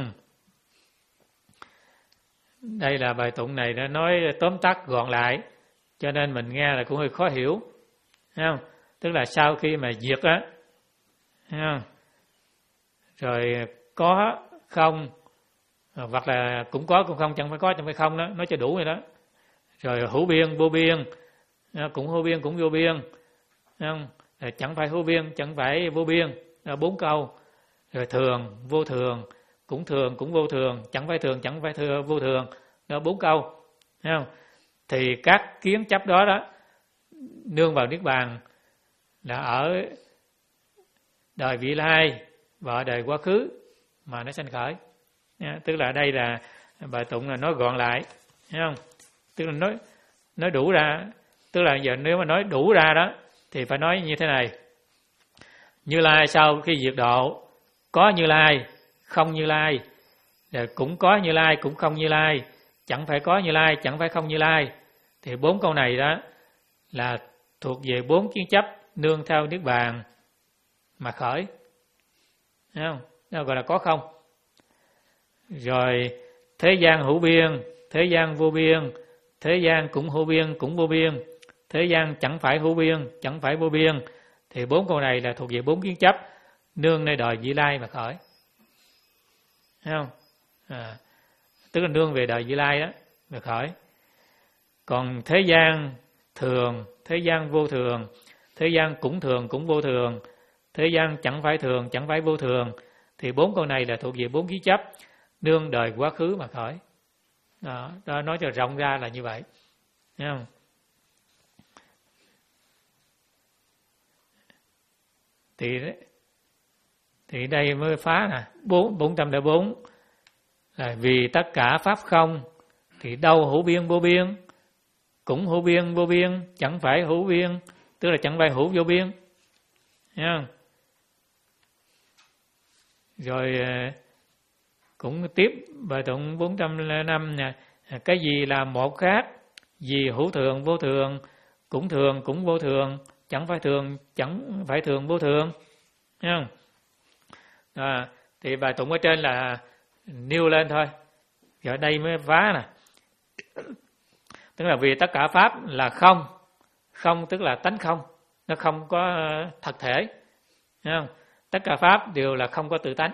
Đây là bài tụng này đã nói tóm tắt gọn lại, cho nên mình nghe là cũng hơi khó hiểu, thấy không? Tức là sau khi mà diệt á, thấy không? Rồi có không, hoặc là cũng có cũng không, chẳng phải có chẳng phải không đó, nói cho đủ rồi đó. Rồi hữu biên vô biên, cũng hữu biên cũng vô biên, thấy không? Rồi chẳng phải hữu biên chẳng phải vô biên, bốn câu. Rồi thường vô thường, cũng thường cũng vô thường, chẳng phải thường chẳng phải thừa vô thường, đó bốn câu, thấy không? Thì các kiến chấp đó đó nương vào Niết Bàn là ở đời vị lai và ở đời quá khứ mà nó sanh khởi. Tức là đây là bài tụng là nói gọn lại, thấy không? Tức là nói nói đủ ra, tức là giờ nếu mà nói đủ ra đó thì phải nói như thế này: Như Lai sau khi diệt độ có Như Lai, không Như Lai, rồi cũng có Như Lai, cũng không Như Lai, chẳng phải có Như Lai, chẳng phải không Như Lai. Thì bốn câu này đó là thuộc về bốn kiến chấp nương theo Niết Bàn mà khởi, thấy không? Đó gọi là có không. Rồi thế gian hữu biên, thế gian vô biên, thế gian cũng hữu biên, cũng vô biên, thế gian chẳng phải hữu biên, chẳng phải vô biên. Thì bốn câu này là thuộc về bốn kiến chấp nương nơi đời vị lai mà khởi, thấy không? À, tức là nương về đời vị lai đó mà khởi. Còn thế gian thường, thế gian vô thường, thế gian cũng thường cũng vô thường, thế gian chẳng phải thường chẳng phải vô thường. Thì bốn câu này là thuộc về bốn kiến chấp nương đời quá khứ mà khởi. Đó, đó nói cho rộng ra là như vậy, thấy không? Thì thì đây mới phá nè, bốn trăm lẻ bốn là vì tất cả pháp không thì đâu hữu biên vô biên, cũng hữu biên vô biên, chẳng phải hữu biên, tức là chẳng phải hữu vô biên, thấy không? Rồi cũng tiếp bài tụng bốn trăm lẻ năm nè, cái gì là một khác, vì hữu thường vô thường, cũng thường cũng vô thường, chẳng phải thường chẳng phải thường vô thường, thấy không? À, thì bài tụng ở trên là nêu lên thôi, rồi đây mới phá nè. Tức là vì tất cả pháp là không, không tức là tánh không, nó không có thật thể, thấy không? Tất cả pháp đều là không có tự tánh,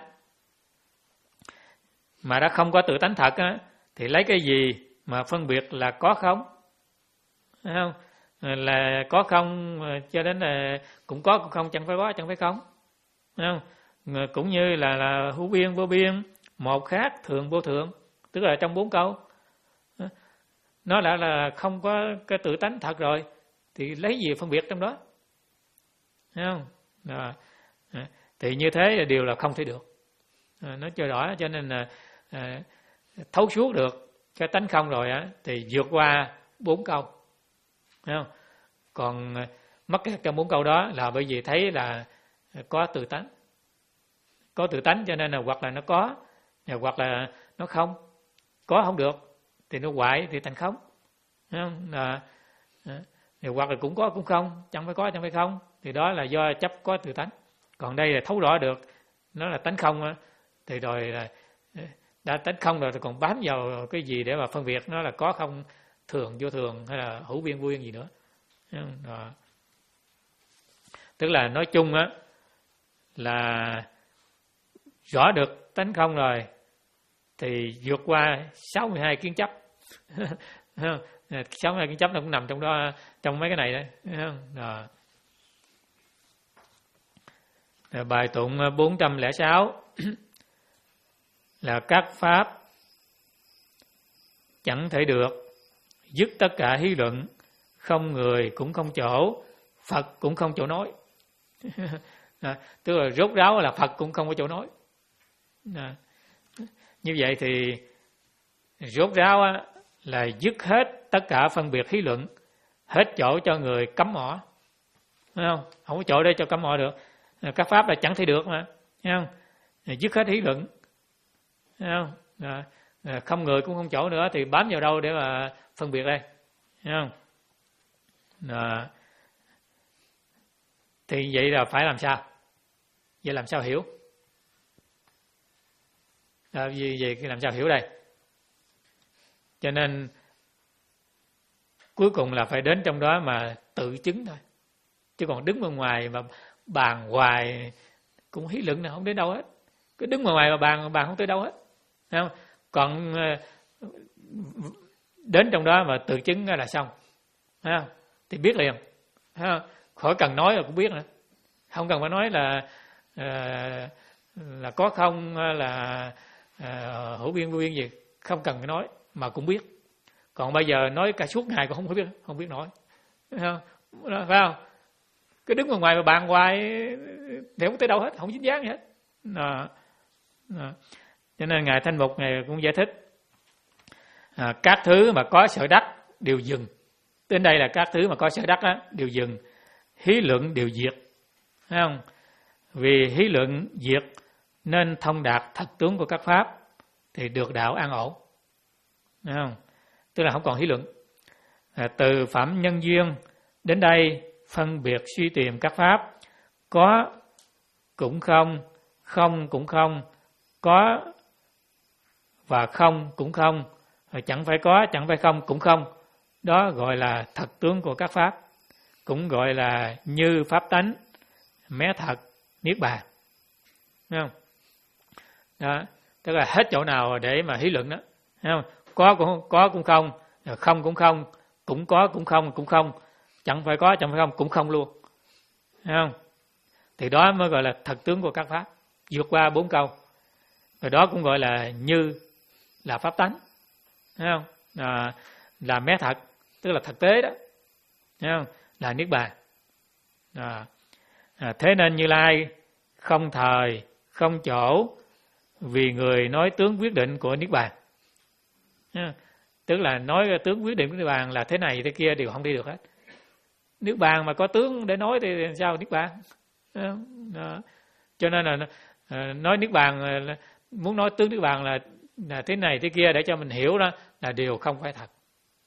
mà đã không có tự tánh thật á, thì lấy cái gì mà phân biệt là có không, thấy không? là có không, cho đến là cũng có cũng không, chẳng phải có chẳng phải không, thấy không? Cũng như là là hữu biên vô biên, một khác thường vô thường, tức là trong bốn câu nó đã là không có cái tự tánh thật rồi thì lấy gì phân biệt trong đó, thấy không? Đó. Thì như thế đều là không thể được. À, nói cho rõ, cho nên là à, thấu suốt được cái tánh không rồi á thì vượt qua bốn câu, thấy không? Còn mắc kẹt trong bốn câu đó là bởi vì thấy là có tự tánh, có tự tánh cho nên là hoặc là nó có, hoặc là nó không, có không được thì nó hoại thì thành không, thấy không? Là thì hoặc là cũng có cũng không, chẳng phải có chẳng phải không, thì đó là do chấp có tự tánh. Còn đây là thấu rõ được nó là tánh không á, thì rồi là đã tánh không rồi thì còn bám vào cái gì để mà phân biệt nó là có không, thường vô thường hay là hữu biên vô biên gì nữa. Đó. Tức là nói chung á là rõ được tánh không rồi thì vượt qua sáu mươi hai kiến chấp. sáu mươi hai kiến chấp nó cũng nằm trong đó, trong mấy cái này đấy. Đó. Bài tụng bốn trăm lẻ sáu là các pháp chẳng thể được, dứt tất cả hí luận, không người cũng không chỗ, Phật cũng không chỗ nói. À, tức là rốt ráo là Phật cũng không có chỗ nói. À, như vậy thì rốt ráo á, là dứt hết tất cả phân biệt hí luận, hết chỗ cho người cấm mỏ, thấy không? Không có chỗ để cho cấm mỏ được. À, các pháp là chẳng thể được mà, thấy không? À, dứt hết hí luận, thấy không? À, à, không người cũng không chỗ nữa thì bám vào đâu để mà phân biệt đây, thấy không? À, thì vậy là phải làm sao? Vậy làm sao hiểu? À, vì vậy làm sao hiểu đây? Cho nên cuối cùng là phải đến trong đó mà tự chứng thôi. Chứ còn đứng bên ngoài mà bàn hoài cũng hí luận nào không đến đâu hết. Cứ đứng ngoài mà bàn bàn không tới đâu hết. Thấy không? Còn đến trong đó mà tự chứng là xong. Thấy không? Thì biết liền. Thấy không? Khỏi cần nói là cũng biết nữa. Không cần phải nói là à, là có không, là à, hữu biên vô biên gì, không cần phải nói mà cũng biết. Còn bây giờ nói cả suốt ngày cũng không biết, không biết nói, phải không? Phải không? Cứ đứng ngoài ngoài mà bàn hoài thì không tới đâu hết, không dính dáng gì hết. Đó. Đó. Cho nên ngài Thanh Mục ngài cũng giải thích à, các thứ mà có sở đắc đều dừng. Đến đây là các thứ mà có sở đắc á, đều dừng, hí luận đều diệt, thấy không? Vì hí luận diệt nên thông đạt thật tướng của các pháp thì được đạo an ổn, thấy không? Tức là không còn hí luận. À, từ phạm nhân duyên đến đây phân biệt suy tìm các pháp, có cũng không, không cũng không, có và không cũng không, chẳng phải có, chẳng phải không cũng không. Đó gọi là thật tướng của các pháp, cũng gọi là như pháp tánh, mé thật, niết bàn. Thấy không? Đó, tức là hết chỗ nào để mà hí luận đó. Thấy không? Có cũng có cũng không, không cũng không, cũng có cũng không cũng không, chẳng phải có chẳng phải không cũng không luôn. Thấy không? Thì đó mới gọi là thật tướng của các pháp, vượt qua bốn câu. Rồi đó cũng gọi là như là pháp tánh. Thấy không? À, là mé thật, tức là thực tế đó. Thấy không? Là niết bàn. À, à, thế nên Như Lai không thời, không chỗ, vì người nói tướng quyết định của niết bàn. À, tức là nói tướng quyết định của niết bàn là thế này thế kia đều không đi được hết. Niết bàn mà có tướng để nói thì sao niết bàn? À, à, cho nên là à, nói niết bàn, muốn nói tướng niết bàn là là thế này thế kia để cho mình hiểu đó là điều không phải thật.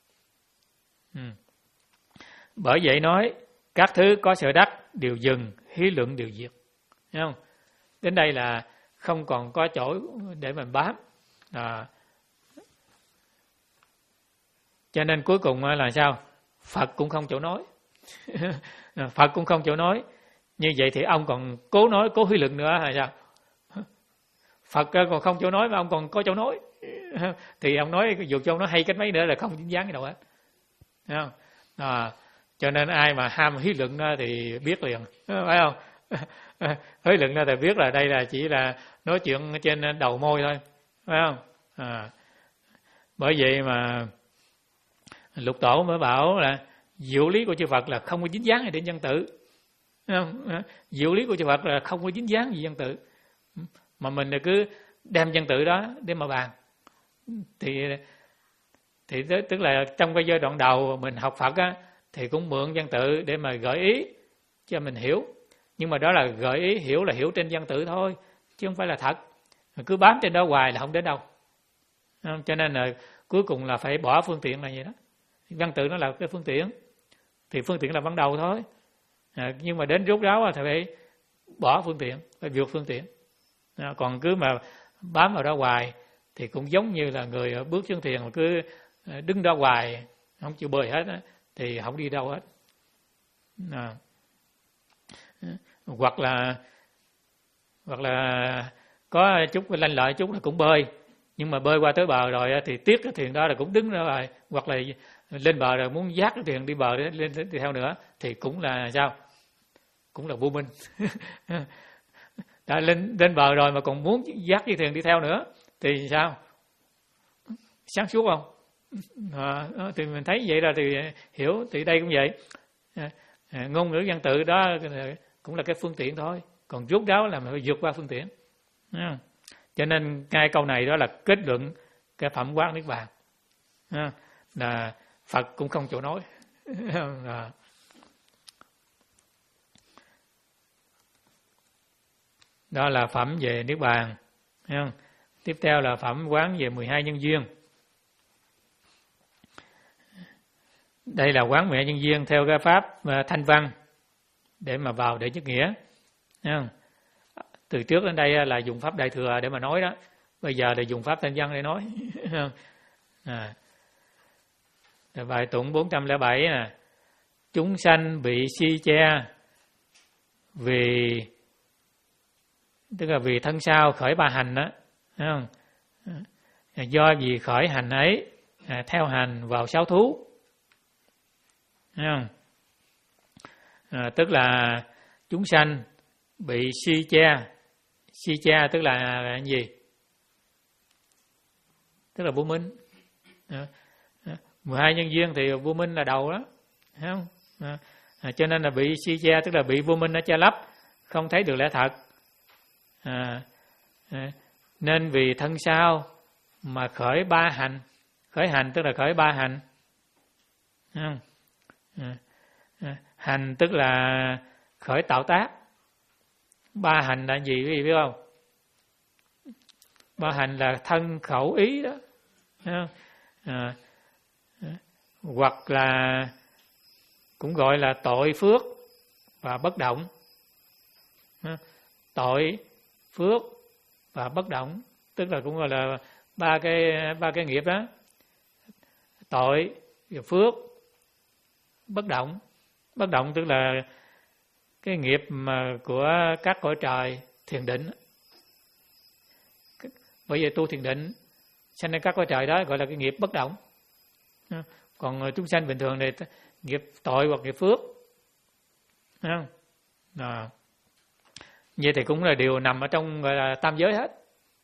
Ừ. Bởi vậy nói các thứ có sở đắc đều dừng, hí luận đều diệt. Thấy không? Đến đây là không còn có chỗ để mình bám. À. Cho nên cuối cùng là sao? Phật cũng không chỗ nói. Phật cũng không chỗ nói. Như vậy thì ông còn cố nói, cố hí luận nữa hay sao? Phật còn không chỗ nói mà ông còn có chỗ nói. Thì ông nói dù cho nó hay cách mấy nữa là không dính dáng cái đâu hết. Thấy không? À, Cho nên ai mà ham hí luận thì biết liền, phải không? Hí luận thì biết là đây là chỉ là nói chuyện trên đầu môi thôi, phải không? À, bởi vậy mà Lục Tổ mới bảo là diệu lý của chư Phật là không có dính dáng gì đến văn tự, phải không? Diệu lý của chư Phật là không có dính dáng gì văn tự, mà mình cứ đem văn tự đó để mà bàn. Thì thì tức là trong cái giai đoạn đầu mình học Phật á, thì cũng mượn văn tự để mà gợi ý cho mình hiểu, nhưng mà đó là gợi ý hiểu là hiểu trên văn tự thôi, chứ không phải là thật. Cứ bám trên đó hoài là không đến đâu. Cho nên là cuối cùng là phải bỏ phương tiện là vậy đó. Văn tự nó là cái phương tiện, thì phương tiện là ban đầu thôi, à, nhưng mà đến lúc đó thì phải bỏ phương tiện, phải vượt phương tiện. À, còn cứ mà bám vào đó hoài thì cũng giống như là người bước chân thiền mà cứ đứng đó hoài không chịu bơi hết á, thì không đi đâu hết. À, hoặc là hoặc là có chút lanh lợi chút là cũng bơi, nhưng mà bơi qua tới bờ rồi thì tiếc cái thuyền đó là cũng đứng đó rồi, hoặc là lên bờ rồi muốn dắt cái thuyền đi bờ lên, lên đi theo nữa thì cũng là sao, cũng là vô minh. Đã lên lên bờ rồi mà còn muốn dắt cái thuyền đi theo nữa thì sao, sáng suốt không? À, thì mình thấy vậy là thì hiểu. Thì đây cũng vậy, à, à, ngôn ngữ văn tự đó cũng là cái phương tiện thôi, còn rút ráo là mình phải vượt qua phương tiện. À, cho nên ngay câu này đó là kết luận cái phẩm quán niết bàn, à, là Phật cũng không chỗ nói. À, đó là phẩm về niết bàn. À, tiếp theo là phẩm quán về mười hai nhân duyên. Đây là quán mười hai nhân duyên theo cái pháp thanh văn để mà vào để nhất nghĩa. À, từ trước đến đây là dùng pháp đại thừa để mà nói đó, bây giờ là dùng pháp thanh văn để nói. À, bài tụng bốn trăm lẻ bảy nè: chúng sanh bị si che vì, tức là vì thân sao khởi ba hành đó, thấy không? À, do vì khởi hành ấy, à, theo hành vào sáu thú, thấy không? À, tức là chúng sanh bị si che. Si che tức là, là cái gì? Tức là vô minh. À, à, mười hai nhân duyên thì vô minh là đầu đó, thấy không? À, à, cho nên là bị si che tức là bị vô minh nó che lấp, không thấy được lẽ thật. À, à, nên vì thân sao mà khởi ba hành. Khởi hành tức là khởi ba hành, thấy không? À, à, hành tức là khởi tạo tác. Ba hành là gì quý vị biết không? Ba hành là thân khẩu ý đó, thấy không? À, à, hoặc là cũng gọi là tội phước và bất động. À, tội phước và bất động tức là cũng gọi là ba cái ba cái nghiệp đó: tội, phước, bất động. Bất động tức là cái nghiệp mà của các cõi trời thiền định. Bởi vì tu thiền định sanh lên các cõi trời đó gọi là cái nghiệp bất động. Còn chúng sanh bình thường thì nghiệp tội hoặc nghiệp phước, thấy không? À, vậy thì cũng là điều nằm ở trong gọi là tam giới hết.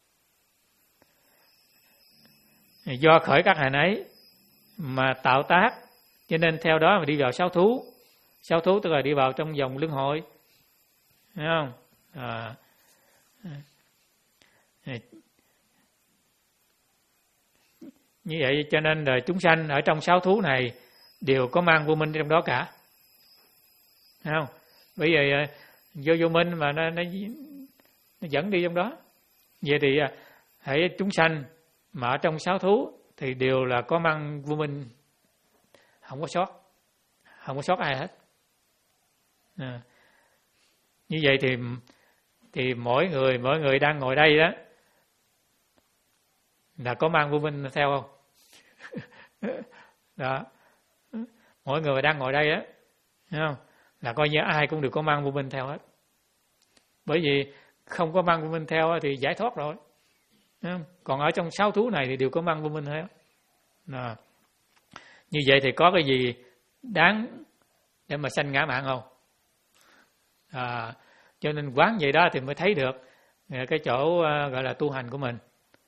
Do khởi các hành ấy mà tạo tác, cho nên theo đó mà đi vào sáu thú. Sáu thú tức là đi vào trong vòng luân hồi, thấy không? À, như vậy cho nên là chúng sanh ở trong sáu thú này đều có mang vô minh trong đó cả, thấy không? Bởi vì vô vô minh mà nó, nó, nó dẫn đi trong đó. Vậy thì hãy chúng sanh mà ở trong sáu thú thì đều là có mang vô minh, không có sót, không có sót ai hết. À, như vậy thì thì mỗi người mỗi người đang ngồi đây đó là có mang vô minh theo không? Đó, mỗi người đang ngồi đây đó, thấy không? Là coi như ai cũng được có mang vô minh theo hết. Bởi vì không có mang vô minh theo thì giải thoát rồi, thấy không? Còn ở trong sáu thú này thì đều có mang vô minh theo. Đó. Như vậy thì có cái gì đáng để mà sanh ngã mạn không? À, cho nên quán vậy đó thì mới thấy được cái chỗ uh, gọi là tu hành của mình.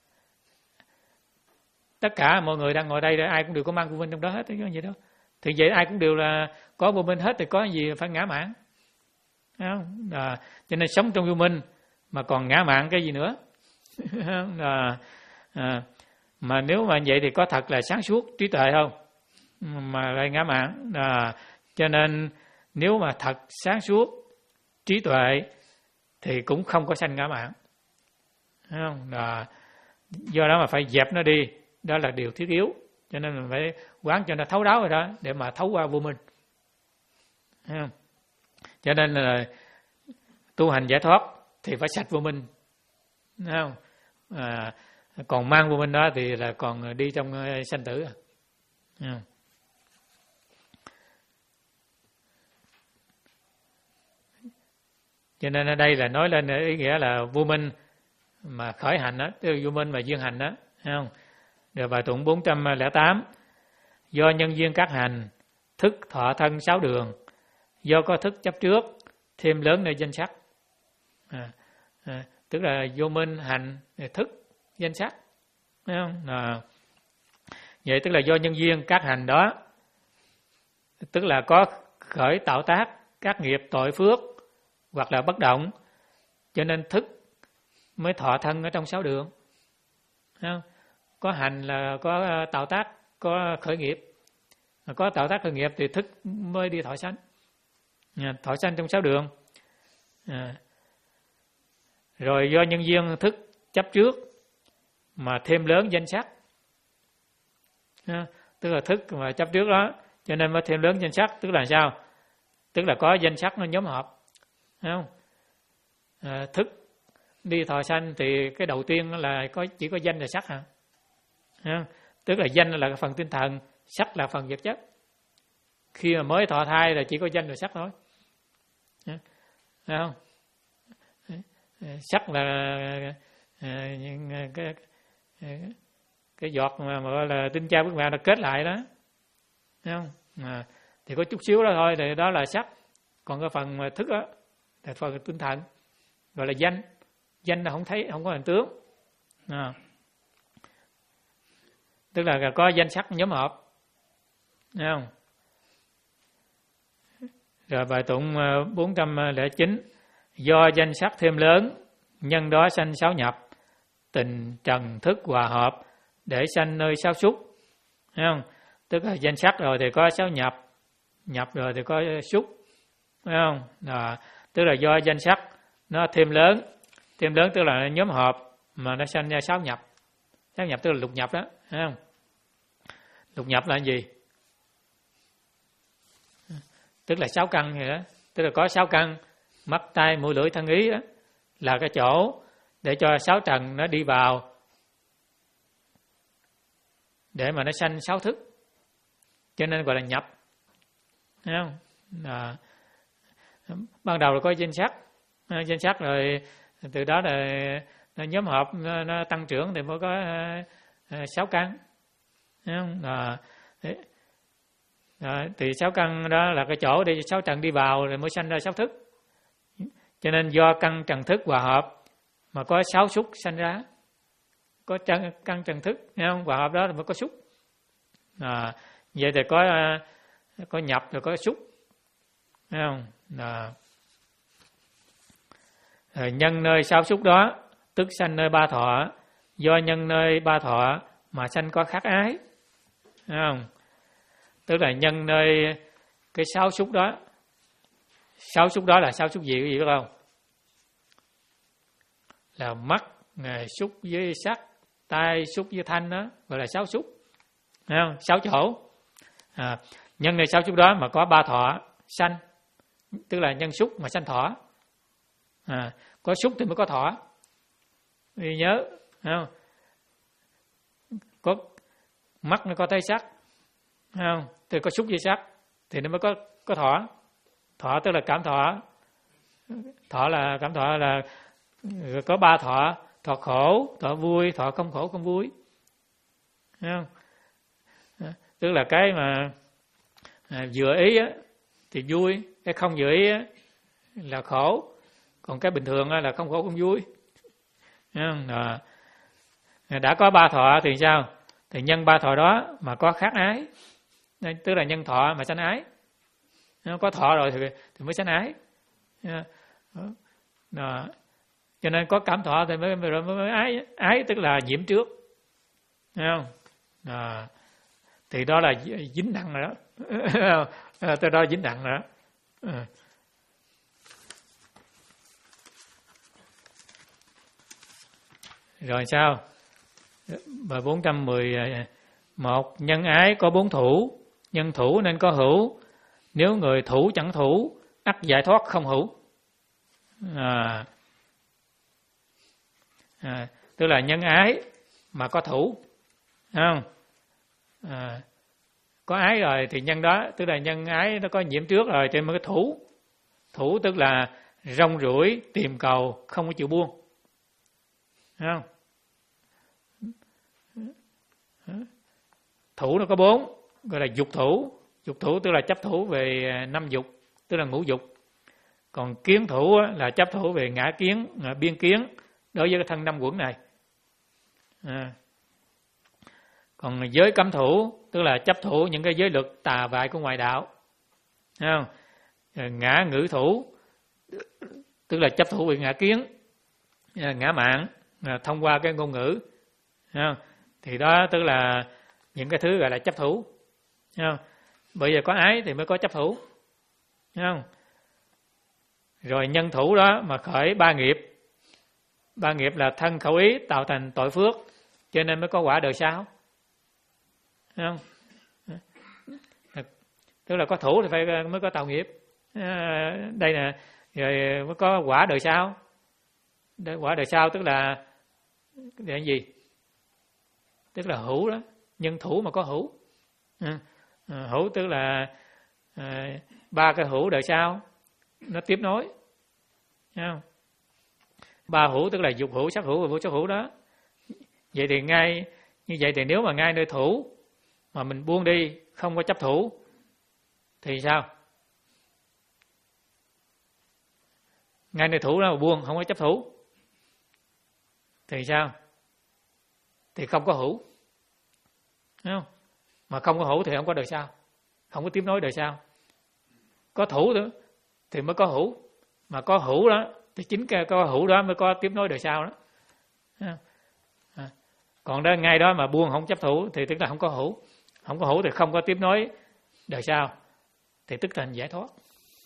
Tất cả mọi người đang ngồi đây ai cũng đều có mang vô minh trong đó hết, cái gì đó. Thì vậy ai cũng đều là có vô minh hết thì có gì phải ngã mạn. Không? À, cho nên sống trong vô minh mà còn ngã mạn cái gì nữa. à, à, mà nếu mà vậy thì có thật là sáng suốt trí tuệ không? Mà lại ngã mạn. À, cho nên nếu mà thật sáng suốt trí tuệ thì cũng không có sanh ngã mạn. Không? À, do đó mà phải dẹp nó đi, đó là điều thiết yếu. Cho nên mình phải quán cho nó thấu đáo rồi đó, để mà thấu qua vô minh. Không? Cho nên là tu hành giải thoát thì phải sạch vô minh. Không? À, còn mang vô minh đó thì là còn đi trong sanh tử. Không? Cho nên ở đây là nói lên ý nghĩa là vô minh mà khởi hành đó, tức là vô minh mà duyên hành đó, không? Rồi bài tụng bốn trăm lẻ tám, do nhân duyên các hành, thức thọ thân sáu đường, do có thức chấp trước, thêm lớn nơi danh sắc. À, à, tức là vô minh hành thức danh sắc, thấy không? À, vậy tức là do nhân duyên các hành đó, tức là có khởi tạo tác các nghiệp tội phước hoặc là bất động, cho nên thức mới thọ thân ở trong sáu đường. Không? Có hành là có tạo tác, có khởi nghiệp. Có tạo tác khởi nghiệp thì thức mới đi thọ sanh. Thọ sanh trong sáu đường. À. Rồi do nhân duyên thức chấp trước mà thêm lớn danh sắc. À. Tức là thức mà chấp trước đó, cho nên mới thêm lớn danh sắc. Tức là sao? Tức là có danh sắc nó nhóm hợp. Không? À, thức đi thọ sanh thì cái đầu tiên là có chỉ có danh là sắc hả? À, tức là danh là phần tinh thần, sắc là phần vật chất. Khi mà mới thọ thai là chỉ có danh và sắc thôi. À, không? Sắc là à, cái, cái, cái giọt mà, mà gọi là tinh cha bức mẹ nó kết lại đó. Thấy không? À, thì có chút xíu đó thôi thì đó là sắc. Còn cái phần mà thức đó là phần tinh thần, gọi là danh. Danh là không thấy, không có hình tướng. À. Tức là có danh sắc nhóm hợp. Thấy không? Rồi bài tụng bốn trăm lẻ chín, do danh sắc thêm lớn, nhân đó sanh sáu nhập, tình trần thức hòa hợp, để sanh nơi sáu xúc. Thấy không? Tức là danh sắc rồi thì có sáu nhập, nhập rồi thì có xúc. Thấy không? À, tức là do danh sắc nó thêm lớn, thêm lớn tức là nhóm hợp mà nó sanh ra sáu nhập. Sáu nhập tức là lục nhập đó. Thấy không? Lục nhập là gì? Tức là sáu căn vậy đó. Tức là có sáu căn, mắt, tai, mũi, lưỡi, thân, ý đó, là cái chỗ để cho sáu trần nó đi vào, để mà nó sanh sáu thức. Cho nên gọi là nhập. Thấy không? À, ban đầu là có danh sắc, à, danh sắc rồi từ đó là nó nhóm hợp, nó, nó tăng trưởng thì mới có à, à, sáu căn. Thấy không? À, à, thì sáu căn đó là cái chỗ để sáu trần đi vào rồi mới sanh ra sáu thức. Cho nên do căn trần thức hòa hợp mà có sáu xúc sanh ra. Có căn, căn trần thức, thấy không? Hòa hợp đó là mới có xúc. À, vậy thì có có nhập rồi có xúc. Thấy không? À, rồi nhân nơi sáu xúc đó, tức sanh nơi ba thọ, do nhân nơi ba thọ mà sanh có khắc ái. Thấy không? Tức là nhân nơi cái sáu xúc đó. Sáu xúc đó là sáu xúc gì quý vị biết không? Là mắt, xúc với sắc, tai xúc với thanh đó, gọi là sáu xúc. Thấy không? Sáu chỗ. À, nhân nơi sáu xúc đó mà có ba thọ sanh, tức là nhân xúc mà sanh thọ. À, có xúc thì mới có thọ. Vì nhớ, thấy không? Có mắt nó có thấy sắc, thấy không? Thì có xúc với sắc thì nó mới có có thọ. Thọ tức là cảm thọ. Thọ là cảm thọ là có ba thọ, thọ khổ, thọ vui, thọ không khổ không vui. Thấy không? Tức là cái mà à, vừa ý á, thì vui, cái không dự ý là khổ, còn cái bình thường là không khổ không vui. À, đã có ba thọ thì sao? Thì nhân ba thọ đó mà có khác ái, tức là nhân thọ mà sanh ái. Nó có thọ rồi thì, thì mới sanh ái. Đó. Cho nên có cảm thọ thì mới, mới, mới ái, ái tức là nhiễm trước. Thấy không? Đó. Thì đó là dính nặng rồi đó. Tới đó dính nặng rồi đó. À. Rồi sao? Bài bốn trăm mười một, nhân ái có bốn thủ, nhân thủ nên có hữu, nếu người thủ chẳng thủ, ắt giải thoát không hữu. À. À, tức là nhân ái mà có thủ, không? À, có ái rồi thì nhân đó, tức là nhân ái nó có nhiễm trước rồi cho nên mới có thủ. Thủ tức là rong ruổi tìm cầu, không có chịu buông, không? Thủ nó có bốn, gọi là dục thủ. Dục thủ tức là chấp thủ về năm dục, tức là ngũ dục. Còn kiến thủ là chấp thủ về ngã kiến, biên kiến đối với cái thân năm quẩn này. À. Còn giới cấm thủ tức là chấp thủ những cái giới luật tà vại của ngoại đạo. Thấy không? Ngã ngữ thủ tức là chấp thủ về ngã kiến, ngã mạn thông qua cái ngôn ngữ. Thấy không? Thì đó tức là những cái thứ gọi là chấp thủ. Thấy không? Bây giờ có ái thì mới có chấp thủ. Thấy không? Rồi nhân thủ đó mà khởi ba nghiệp. Ba nghiệp là thân khẩu ý tạo thành tội phước, cho nên mới có quả đời sau. Thấy không? Tức là có thủ thì phải mới có tạo nghiệp. À, đây nè, rồi mới có quả đời sau. Quả đời sau tức là là gì? Tức là hữu đó, nhân thủ mà có hữu. À, à, hữu tức là à, ba cái hữu đời sau nó tiếp nối. Thấy không? Ba hữu tức là dục hữu, sắc hữu và vô sắc hữu đó. Vậy thì ngay như vậy thì nếu mà ngay nơi thủ mà mình buông đi, không có chấp thủ thì sao? Ngay nơi thủ đó mà buông, không có chấp thủ thì sao? Thì không có hữu. Thấy không? Mà không có hữu thì không có đời sau, không có tiếp nối đời sau. Có thủ nữa thì mới có hữu, mà có hữu đó thì chính cái có hữu đó mới có tiếp nối đời sau đó. À. Còn đó ngay đó mà buông không chấp thủ thì tức là không có hữu, không có hữu thì không có tiếp nối đời sau, thì tức thành giải thoát.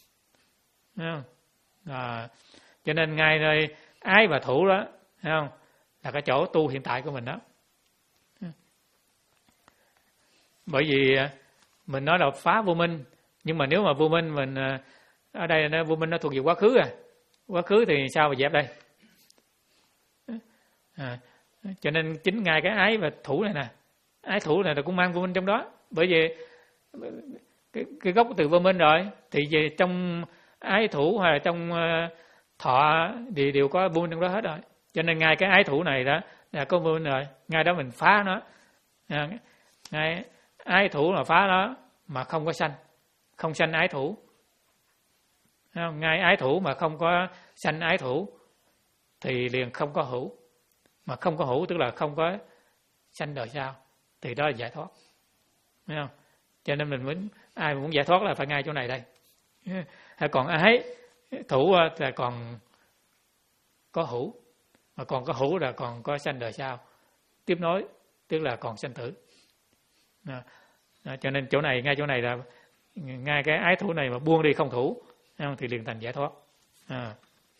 À. Cho nên ngay nơi ái và thủ đó, thấy không, là cái chỗ tu hiện tại của mình đó. Bởi vì mình nói là phá vô minh, nhưng mà nếu mà vô minh mình ở đây nó vô minh nó thuộc về quá khứ à. Quá khứ thì sao mà dẹp đây? À, cho nên chính ngay cái ái và thủ này nè, ái thủ này là cũng mang vô minh trong đó. Bởi vì cái, cái gốc từ vô minh rồi, thì về trong ái thủ hay là trong uh, thọ thì đều có vô minh trong đó hết rồi. Cho nên ngay cái ái thủ này đó là có vô minh rồi, ngay đó mình phá nó. À, ngay ái thủ là phá nó mà không có sanh, không sanh ái thủ. Ngay ái thủ mà không có sanh ái thủ thì liền không có hữu. Mà không có hữu tức là không có sanh đời sau, thì đó là giải thoát. Thấy không? Cho nên mình muốn ai muốn giải thoát là phải ngay chỗ này đây. Còn ái thủ là còn có hữu, mà còn có hữu là còn có sanh đời sau, tiếp nối tức là còn sanh tử. À, cho nên chỗ này, ngay chỗ này là ngay cái ái thủ này mà buông đi không thủ thì liền thành giải thoát. À.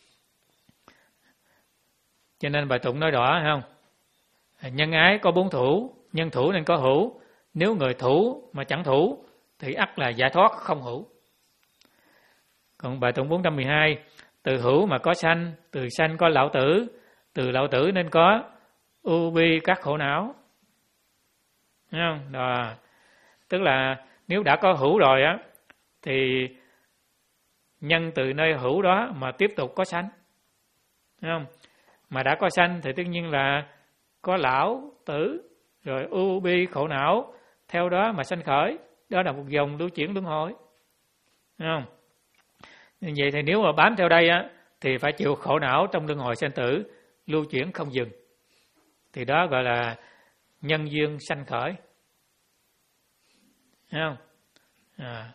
Cho nên bài tụng nói rõ, không? Nhân ái có bốn thủ, nhân thủ nên có hữu, nếu người thủ mà chẳng thủ thì ắt là giải thoát không hữu. Còn bài tụng bốn trăm mười hai, từ hữu mà có sanh, từ sanh có lão tử, từ lão tử nên có ưu bi các khổ não. Thấy không? Đó. Tức là nếu đã có hữu rồi á thì nhân từ nơi hữu đó mà tiếp tục có sanh. Thấy không? Mà đã có sanh thì tất nhiên là có lão tử rồi ưu bi khổ não theo đó mà sanh khởi. Đó là một dòng lưu chuyển luân hồi. Đúng không? Vậy thì nếu mà bám theo đây á thì phải chịu khổ não trong luân hồi sanh tử, lưu chuyển không dừng. Thì đó gọi là nhân duyên sanh khởi. Thấy không? À.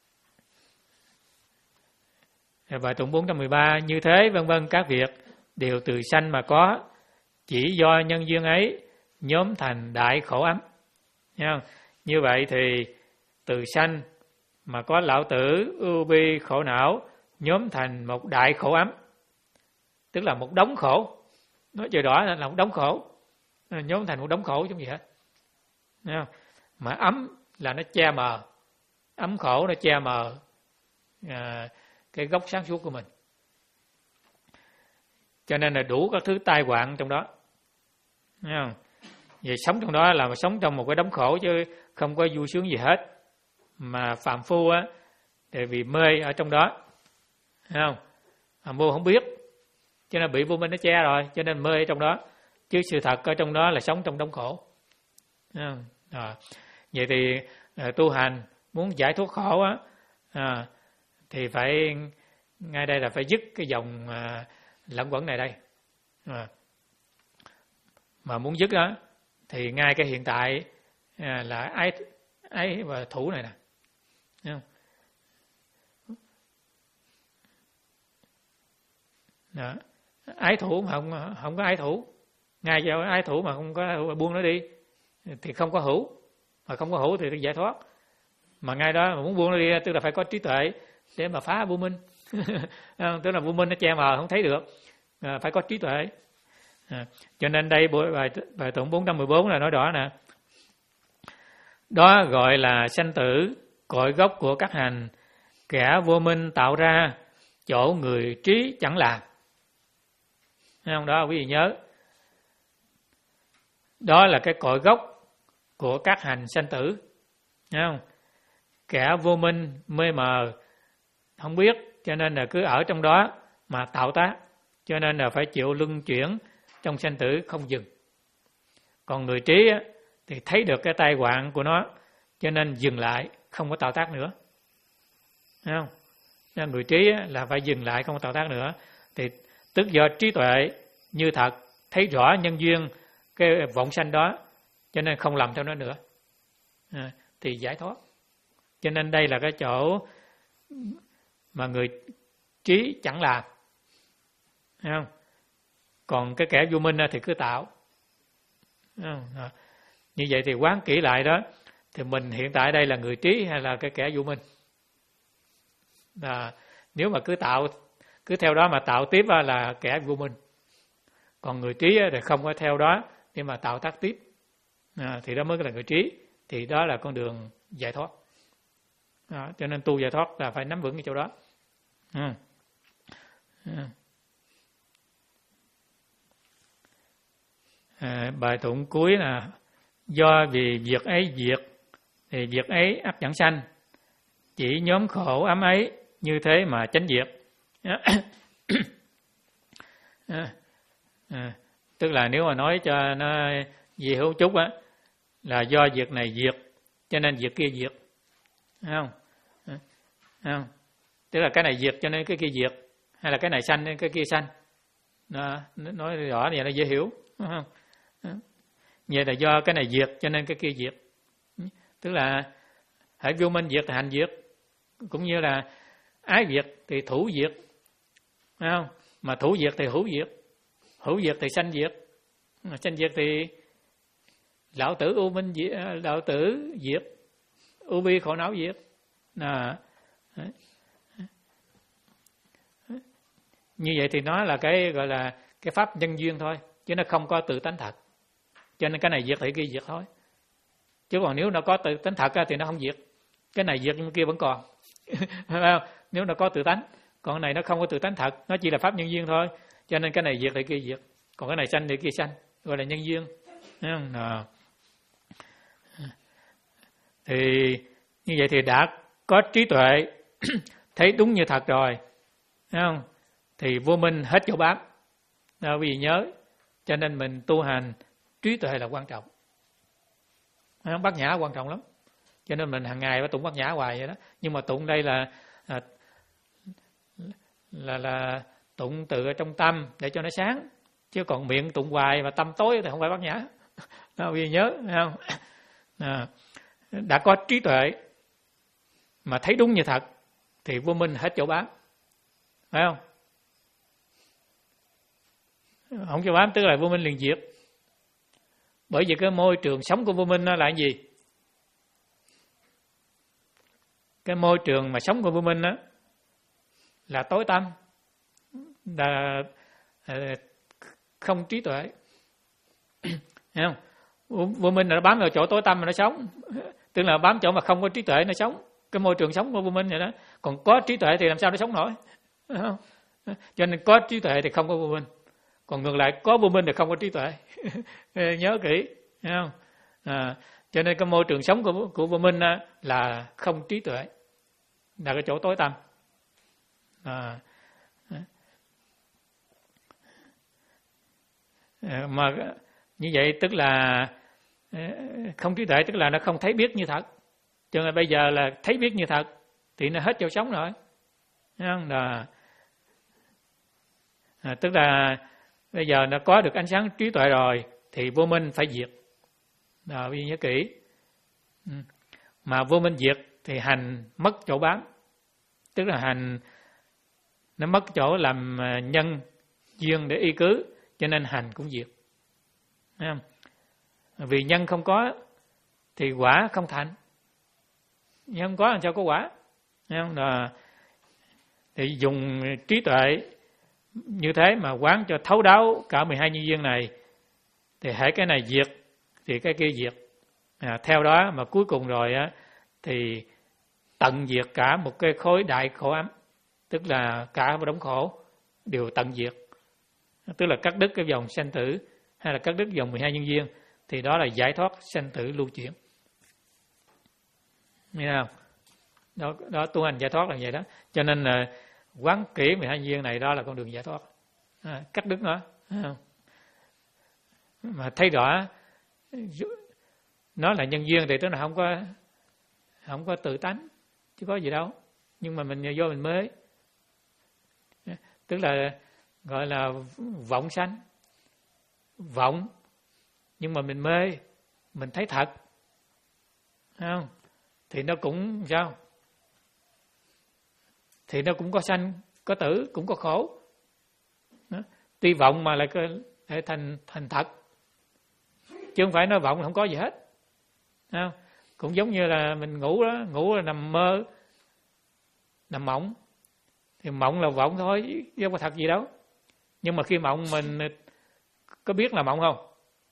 Bài tụng bốn trăm mười ba như thế vân vân các việc đều từ sanh mà có, chỉ do nhân duyên ấy nhóm thành đại khổ ấm. Thấy không? Như vậy thì từ sanh mà có lão tử, ưu bi, khổ não nhóm thành một đại khổ ấm, tức là một đống khổ. Nói chữ đỏ là một đống khổ, nhóm thành một đống khổ giống gì hết. Thấy không? Mà ấm là nó che mờ, ấm khổ nó che mờ à, cái gốc sáng suốt của mình. Cho nên là đủ các thứ tai họa trong đó. Thấy không? Vậy sống trong đó là sống trong một cái đống khổ chứ không có vui sướng gì hết. Mà phàm phu á thì vì mê ở trong đó. Thấy không? Phàm phu không biết, cho nên bị vô minh nó che rồi, cho nên mê ở trong đó. Chứ sự thật ở trong đó là sống trong đống khổ. Thấy không? À, vậy thì à, tu hành muốn giải thoát khổ á à, thì phải ngay đây là phải dứt cái dòng à, lẫn quẩn này đây. À, mà muốn dứt đó thì ngay cái hiện tại à, là ái ái và thủ này nè. Thấy không? Đó. Ái thủ mà không không có ái thủ, ngay cho ái thủ mà không có buông nó đi thì không có hữu, mà không có hữu thì giải thoát. Mà ngay đó mà muốn buông nó đi tức là phải có trí tuệ để mà phá vô minh. Tức là vô minh nó che mờ không thấy được, à, phải có trí tuệ. À, cho nên đây bài bài tụng bốn trăm mười bốn là nói rõ nè. Đó gọi là sanh tử, cội gốc của các hành, kẻ vô minh tạo ra, chỗ người trí chẳng làm. Thấy không? Đó quý vị nhớ. Đó là cái cội gốc của các hành sanh tử. Thấy không? Kẻ vô minh mê mờ không biết, cho nên là cứ ở trong đó mà tạo tác, cho nên là phải chịu luân chuyển trong sanh tử không dừng. Còn người trí á, thì thấy được cái tai họa của nó, cho nên dừng lại, không có tạo tác nữa. Thấy không? Nên người trí á, là phải dừng lại, không có tạo tác nữa. Thì tức do trí tuệ như thật, thấy rõ nhân duyên cái vọng sanh đó, cho nên không làm theo nó nữa. À, thì giải thoát. Cho nên đây là cái chỗ mà người trí chẳng làm. Thấy không? Còn cái kẻ vô minh thì cứ tạo. Thấy không? À, như vậy thì quán kỹ lại đó, thì mình hiện tại đây là người trí hay là cái kẻ vô minh? À, nếu mà cứ tạo, cứ theo đó mà tạo tiếp là kẻ vô minh. Còn người trí thì không có theo đó để mà tạo tác tiếp, à, thì đó mới là người trí. Thì đó là con đường giải thoát. À, cho nên tu giải thoát là phải nắm vững cái chỗ đó. À. À. À, bài tụng cuối là do vì việc ấy diệt thì việc ấy ắt chẳng sanh, chỉ nhóm khổ ấm ấy như thế mà chánh diệt. À. À. À. Tức là nếu mà nói cho nó gì hữu chút á, là do việc này diệt cho nên việc kia diệt. Thấy không? Thấy không? Tức là cái này diệt cho nên cái kia diệt, hay là cái này sanh nên cái kia sanh. Đó, nói rõ vậy là dễ hiểu. Đúng không? Vậy là do cái này diệt cho nên cái kia diệt. Tức là hãy vô minh diệt thì hành diệt, cũng như là ái diệt thì thủ diệt. Thấy không? Mà thủ diệt thì hữu diệt, hữu diệt thì sanh diệt, sanh diệt thì lão tử u minh diệt, lão tử diệt, u bi khổ não diệt. À, như vậy thì nó là cái gọi là cái pháp nhân duyên thôi, chứ nó không có tự tánh thật. Cho nên cái này diệt thì kia diệt thôi. Chứ còn nếu nó có tự tánh thật thì nó không diệt. Cái này diệt nhưng kia vẫn còn. Nếu nó có tự tánh, còn cái này nó không có tự tánh thật, nó chỉ là pháp nhân duyên thôi. Cho nên cái này diệt thì kia diệt, còn cái này sanh thì kia sanh, gọi là nhân duyên. À. Thì như vậy thì đã có trí tuệ thấy đúng như thật rồi, thấy không? Thì vô minh hết chỗ bám. Đó, quý vị nhớ, cho nên mình tu hành trí tuệ là quan trọng. Bát nhã quan trọng lắm. Cho nên mình hàng ngày phải tụng bát nhã hoài vậy đó. Nhưng mà tụng đây là à, là là tụng từ ở trong tâm để cho nó sáng, chứ còn miệng tụng hoài mà tâm tối thì không phải bát nhã. Đó, vì nhớ không? À, đã có trí tuệ mà thấy đúng như thật thì vô minh hết chỗ bám, phải không? Không cho bám tức là vô minh liền diệt. Bởi vì cái môi trường sống của vô minh nó là cái gì? Cái môi trường mà sống của vô minh đó là tối tăm, là không trí tuệ. Thấy không? Vô minh là nó bám vào chỗ tối tăm mà nó sống, tức là bám chỗ mà không có trí tuệ nó sống. Cái môi trường sống của vô minh vậy đó. Còn có trí tuệ thì làm sao nó sống nổi? Thấy không? Cho nên có trí tuệ thì không có vô minh, còn ngược lại có vô minh thì không có trí tuệ. Nhớ kỹ, thấy không? À, cho nên cái môi trường sống của của vô minh là không trí tuệ, là cái chỗ tối tăm. À, mà như vậy tức là không trí tuệ, tức là nó không thấy biết như thật. Cho nên bây giờ là thấy biết như thật thì nó hết chỗ sống rồi, thấy không? Là à, tức là bây giờ nó có được ánh sáng trí tuệ rồi thì vô minh phải diệt. Đó, vì nhớ kỹ. Mà vô minh diệt thì hành mất chỗ bám, tức là hành nó mất chỗ làm nhân duyên để y cứ, cho nên hành cũng diệt. Thấy không? Vì nhân không có thì quả không thành, nhân không có làm sao có quả. Thấy không? Là thì dùng trí tuệ như thế mà quán cho thấu đáo cả mười hai nhân duyên này, thì hễ cái này diệt thì cái kia diệt. À, theo đó mà cuối cùng rồi á thì tận diệt cả một cái khối đại khổ ấm, tức là cả một đống khổ đều tận diệt, tức là cắt đứt cái vòng sanh tử hay là cắt đứt vòng mười hai nhân duyên, thì đó là giải thoát sanh tử lưu chuyển. Nghe không? Đó, đó tu hành giải thoát là vậy đó. Cho nên là quán kỹ mười hai nhân duyên này, đó là con đường giải thoát. À, cắt đứt nó. Mà thấy rõ nó là nhân duyên thì tức là không có không có tự tánh, chứ có gì đâu. Nhưng mà mình do mình mê, tức là gọi là vọng sanh, vọng nhưng mà mình mê, mình thấy thật, không? Thì nó cũng sao? Thì nó cũng có sanh, có tử, cũng có khổ. Đó. Tuy vọng mà lại thành thành thật, chứ không phải nói vọng không có gì hết. Không? Cũng giống như là mình ngủ đó, ngủ là nằm mơ, nằm mộng, thì mộng là vọng thôi, chứ không có thật gì đâu. Nhưng mà khi mộng mình có biết là mộng không?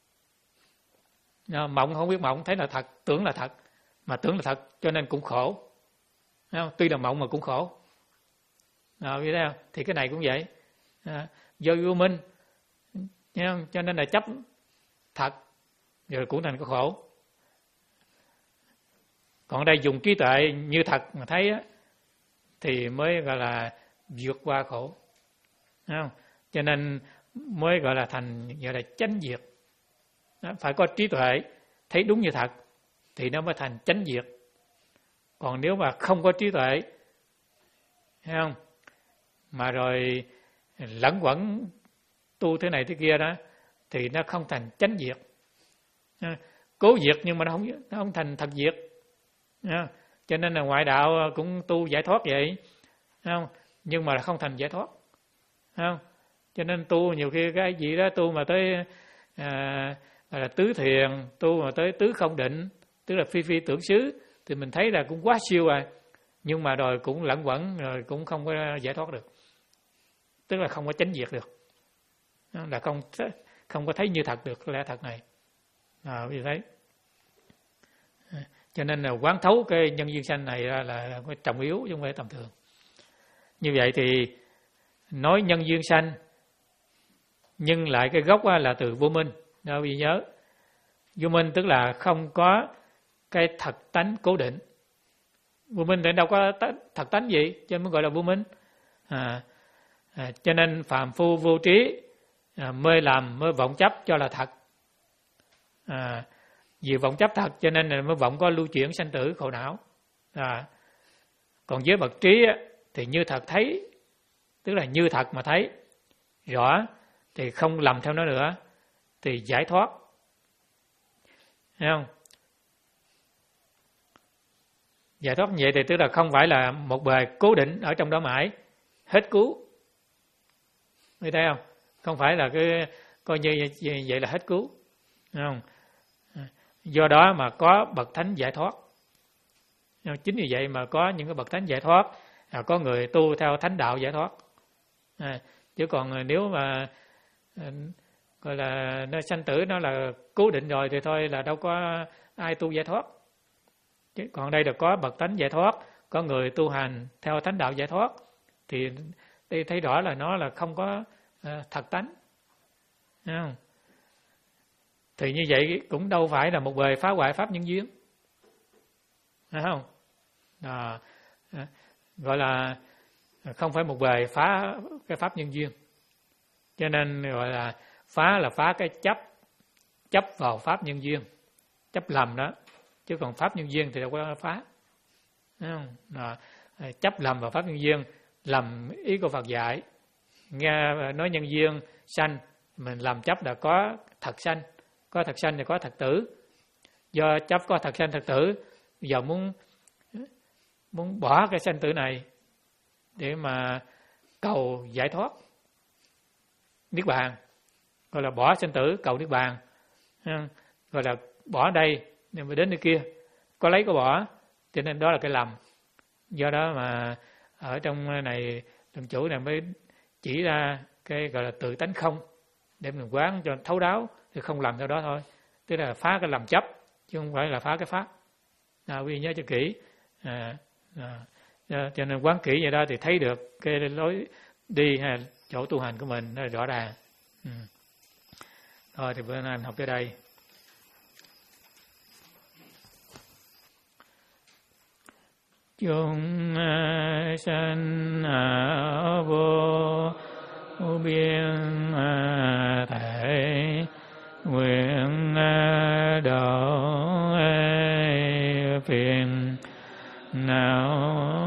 Mộng không biết mộng, thấy là thật, tưởng là thật, mà tưởng là thật cho nên cũng khổ. Không? Tuy là mộng mà cũng khổ. À, biết không? Thì cái này cũng vậy. À, do vô minh, cho nên là chấp thật, rồi cũng thành cái khổ. Còn đây dùng trí tuệ như thật mà thấy á, thì mới gọi là vượt qua khổ. Không? Cho nên mới gọi là thành gọi là chánh diệt. Đó, phải có trí tuệ thấy đúng như thật thì nó mới thành chánh diệt. Còn nếu mà không có trí tuệ, thấy không? Mà rồi lẫn quẩn tu thế này thế kia đó thì nó không thành chánh diệt. Cố diệt nhưng mà nó không nó không thành thật diệt. Cho nên là ngoại đạo cũng tu giải thoát vậy, không? Nhưng mà không thành giải thoát, không? Cho nên tu nhiều khi cái gì đó tu mà tới à, là tứ thiền, tu mà tới tứ không định, tức là phi phi tưởng xứ, thì mình thấy là cũng quá siêu rồi, nhưng mà rồi cũng lẫn quẩn, rồi cũng không có giải thoát được, tức là không có chánh diệt được, là không không có thấy như thật được lẽ thật này. À, vì thế cho nên là quán thấu cái nhân duyên sanh này là, là trọng yếu chứ không phải tầm thường. Như vậy thì nói nhân duyên sanh nhưng lại cái gốc là từ vô minh. Đó, vì nhớ vô minh tức là không có cái thật tánh cố định. Vô minh thì đâu có thật tánh gì cho nên mới gọi là vô minh. À, à, cho nên phàm phu vô trí à, mới làm mới vọng chấp cho là thật. À, vì vọng chấp thật cho nên là mới vọng có lưu chuyển sanh tử khổ não. À, Còn với bậc trí á, thì như thật thấy, tức là như thật mà thấy rõ, thì không lầm theo nó nữa, thì giải thoát. Thấy không? Giải thoát như vậy thì tức là không phải là một bề cố định ở trong đó mãi, hết cứu. Thấy thấy không? Không phải là cái coi như vậy là hết cứu. Thấy không? Do đó mà có bậc thánh giải thoát. Chính vì vậy mà có những cái bậc thánh giải thoát, à, có người tu theo thánh đạo giải thoát. À, chứ còn nếu mà à, gọi là nơi sanh tử nó là cố định rồi thì thôi là đâu có ai tu giải thoát. Chứ còn đây là có bậc thánh giải thoát, có người tu hành theo thánh đạo giải thoát, thì đây thấy rõ là nó là không có à, thật tánh. Thấy không? Thì như vậy cũng đâu phải là một bề phá hoại pháp nhân duyên. Thấy không? À, gọi là không phải một bề phá cái pháp nhân duyên. Cho nên gọi là phá là phá cái chấp, chấp vào pháp nhân duyên, chấp lầm đó. Chứ còn pháp nhân duyên thì đâu có phá. Thấy không? À, chấp lầm vào pháp nhân duyên, lầm ý của Phật dạy. Nghe nói nhân duyên sanh, mình làm chấp là có thật sanh, có thật sanh thì có thật tử. Do chấp có thật sanh thật tử, giờ muốn muốn bỏ cái sanh tử này để mà cầu giải thoát niết bàn, gọi là bỏ sanh tử cầu niết bàn, gọi là bỏ đây nhưng mà đến nơi kia, có lấy có bỏ, cho nên đó là cái lầm. Do đó mà ở trong này thượng chủ này mới chỉ ra cái gọi là tự tánh không, để mình quán cho thấu đáo thì không làm theo đó thôi. Tức là phá cái lầm chấp chứ không phải là phá cái pháp. À, quý vị nhớ cho kỹ. À, à, cho nên quán kỹ vậy đó thì thấy được cái lối đi hay chỗ tu hành của mình nó là rõ ràng. Ừ. Thôi thì bữa nay anh học tới đây. Chúng sanh vô biên thể nguyện độ phiền não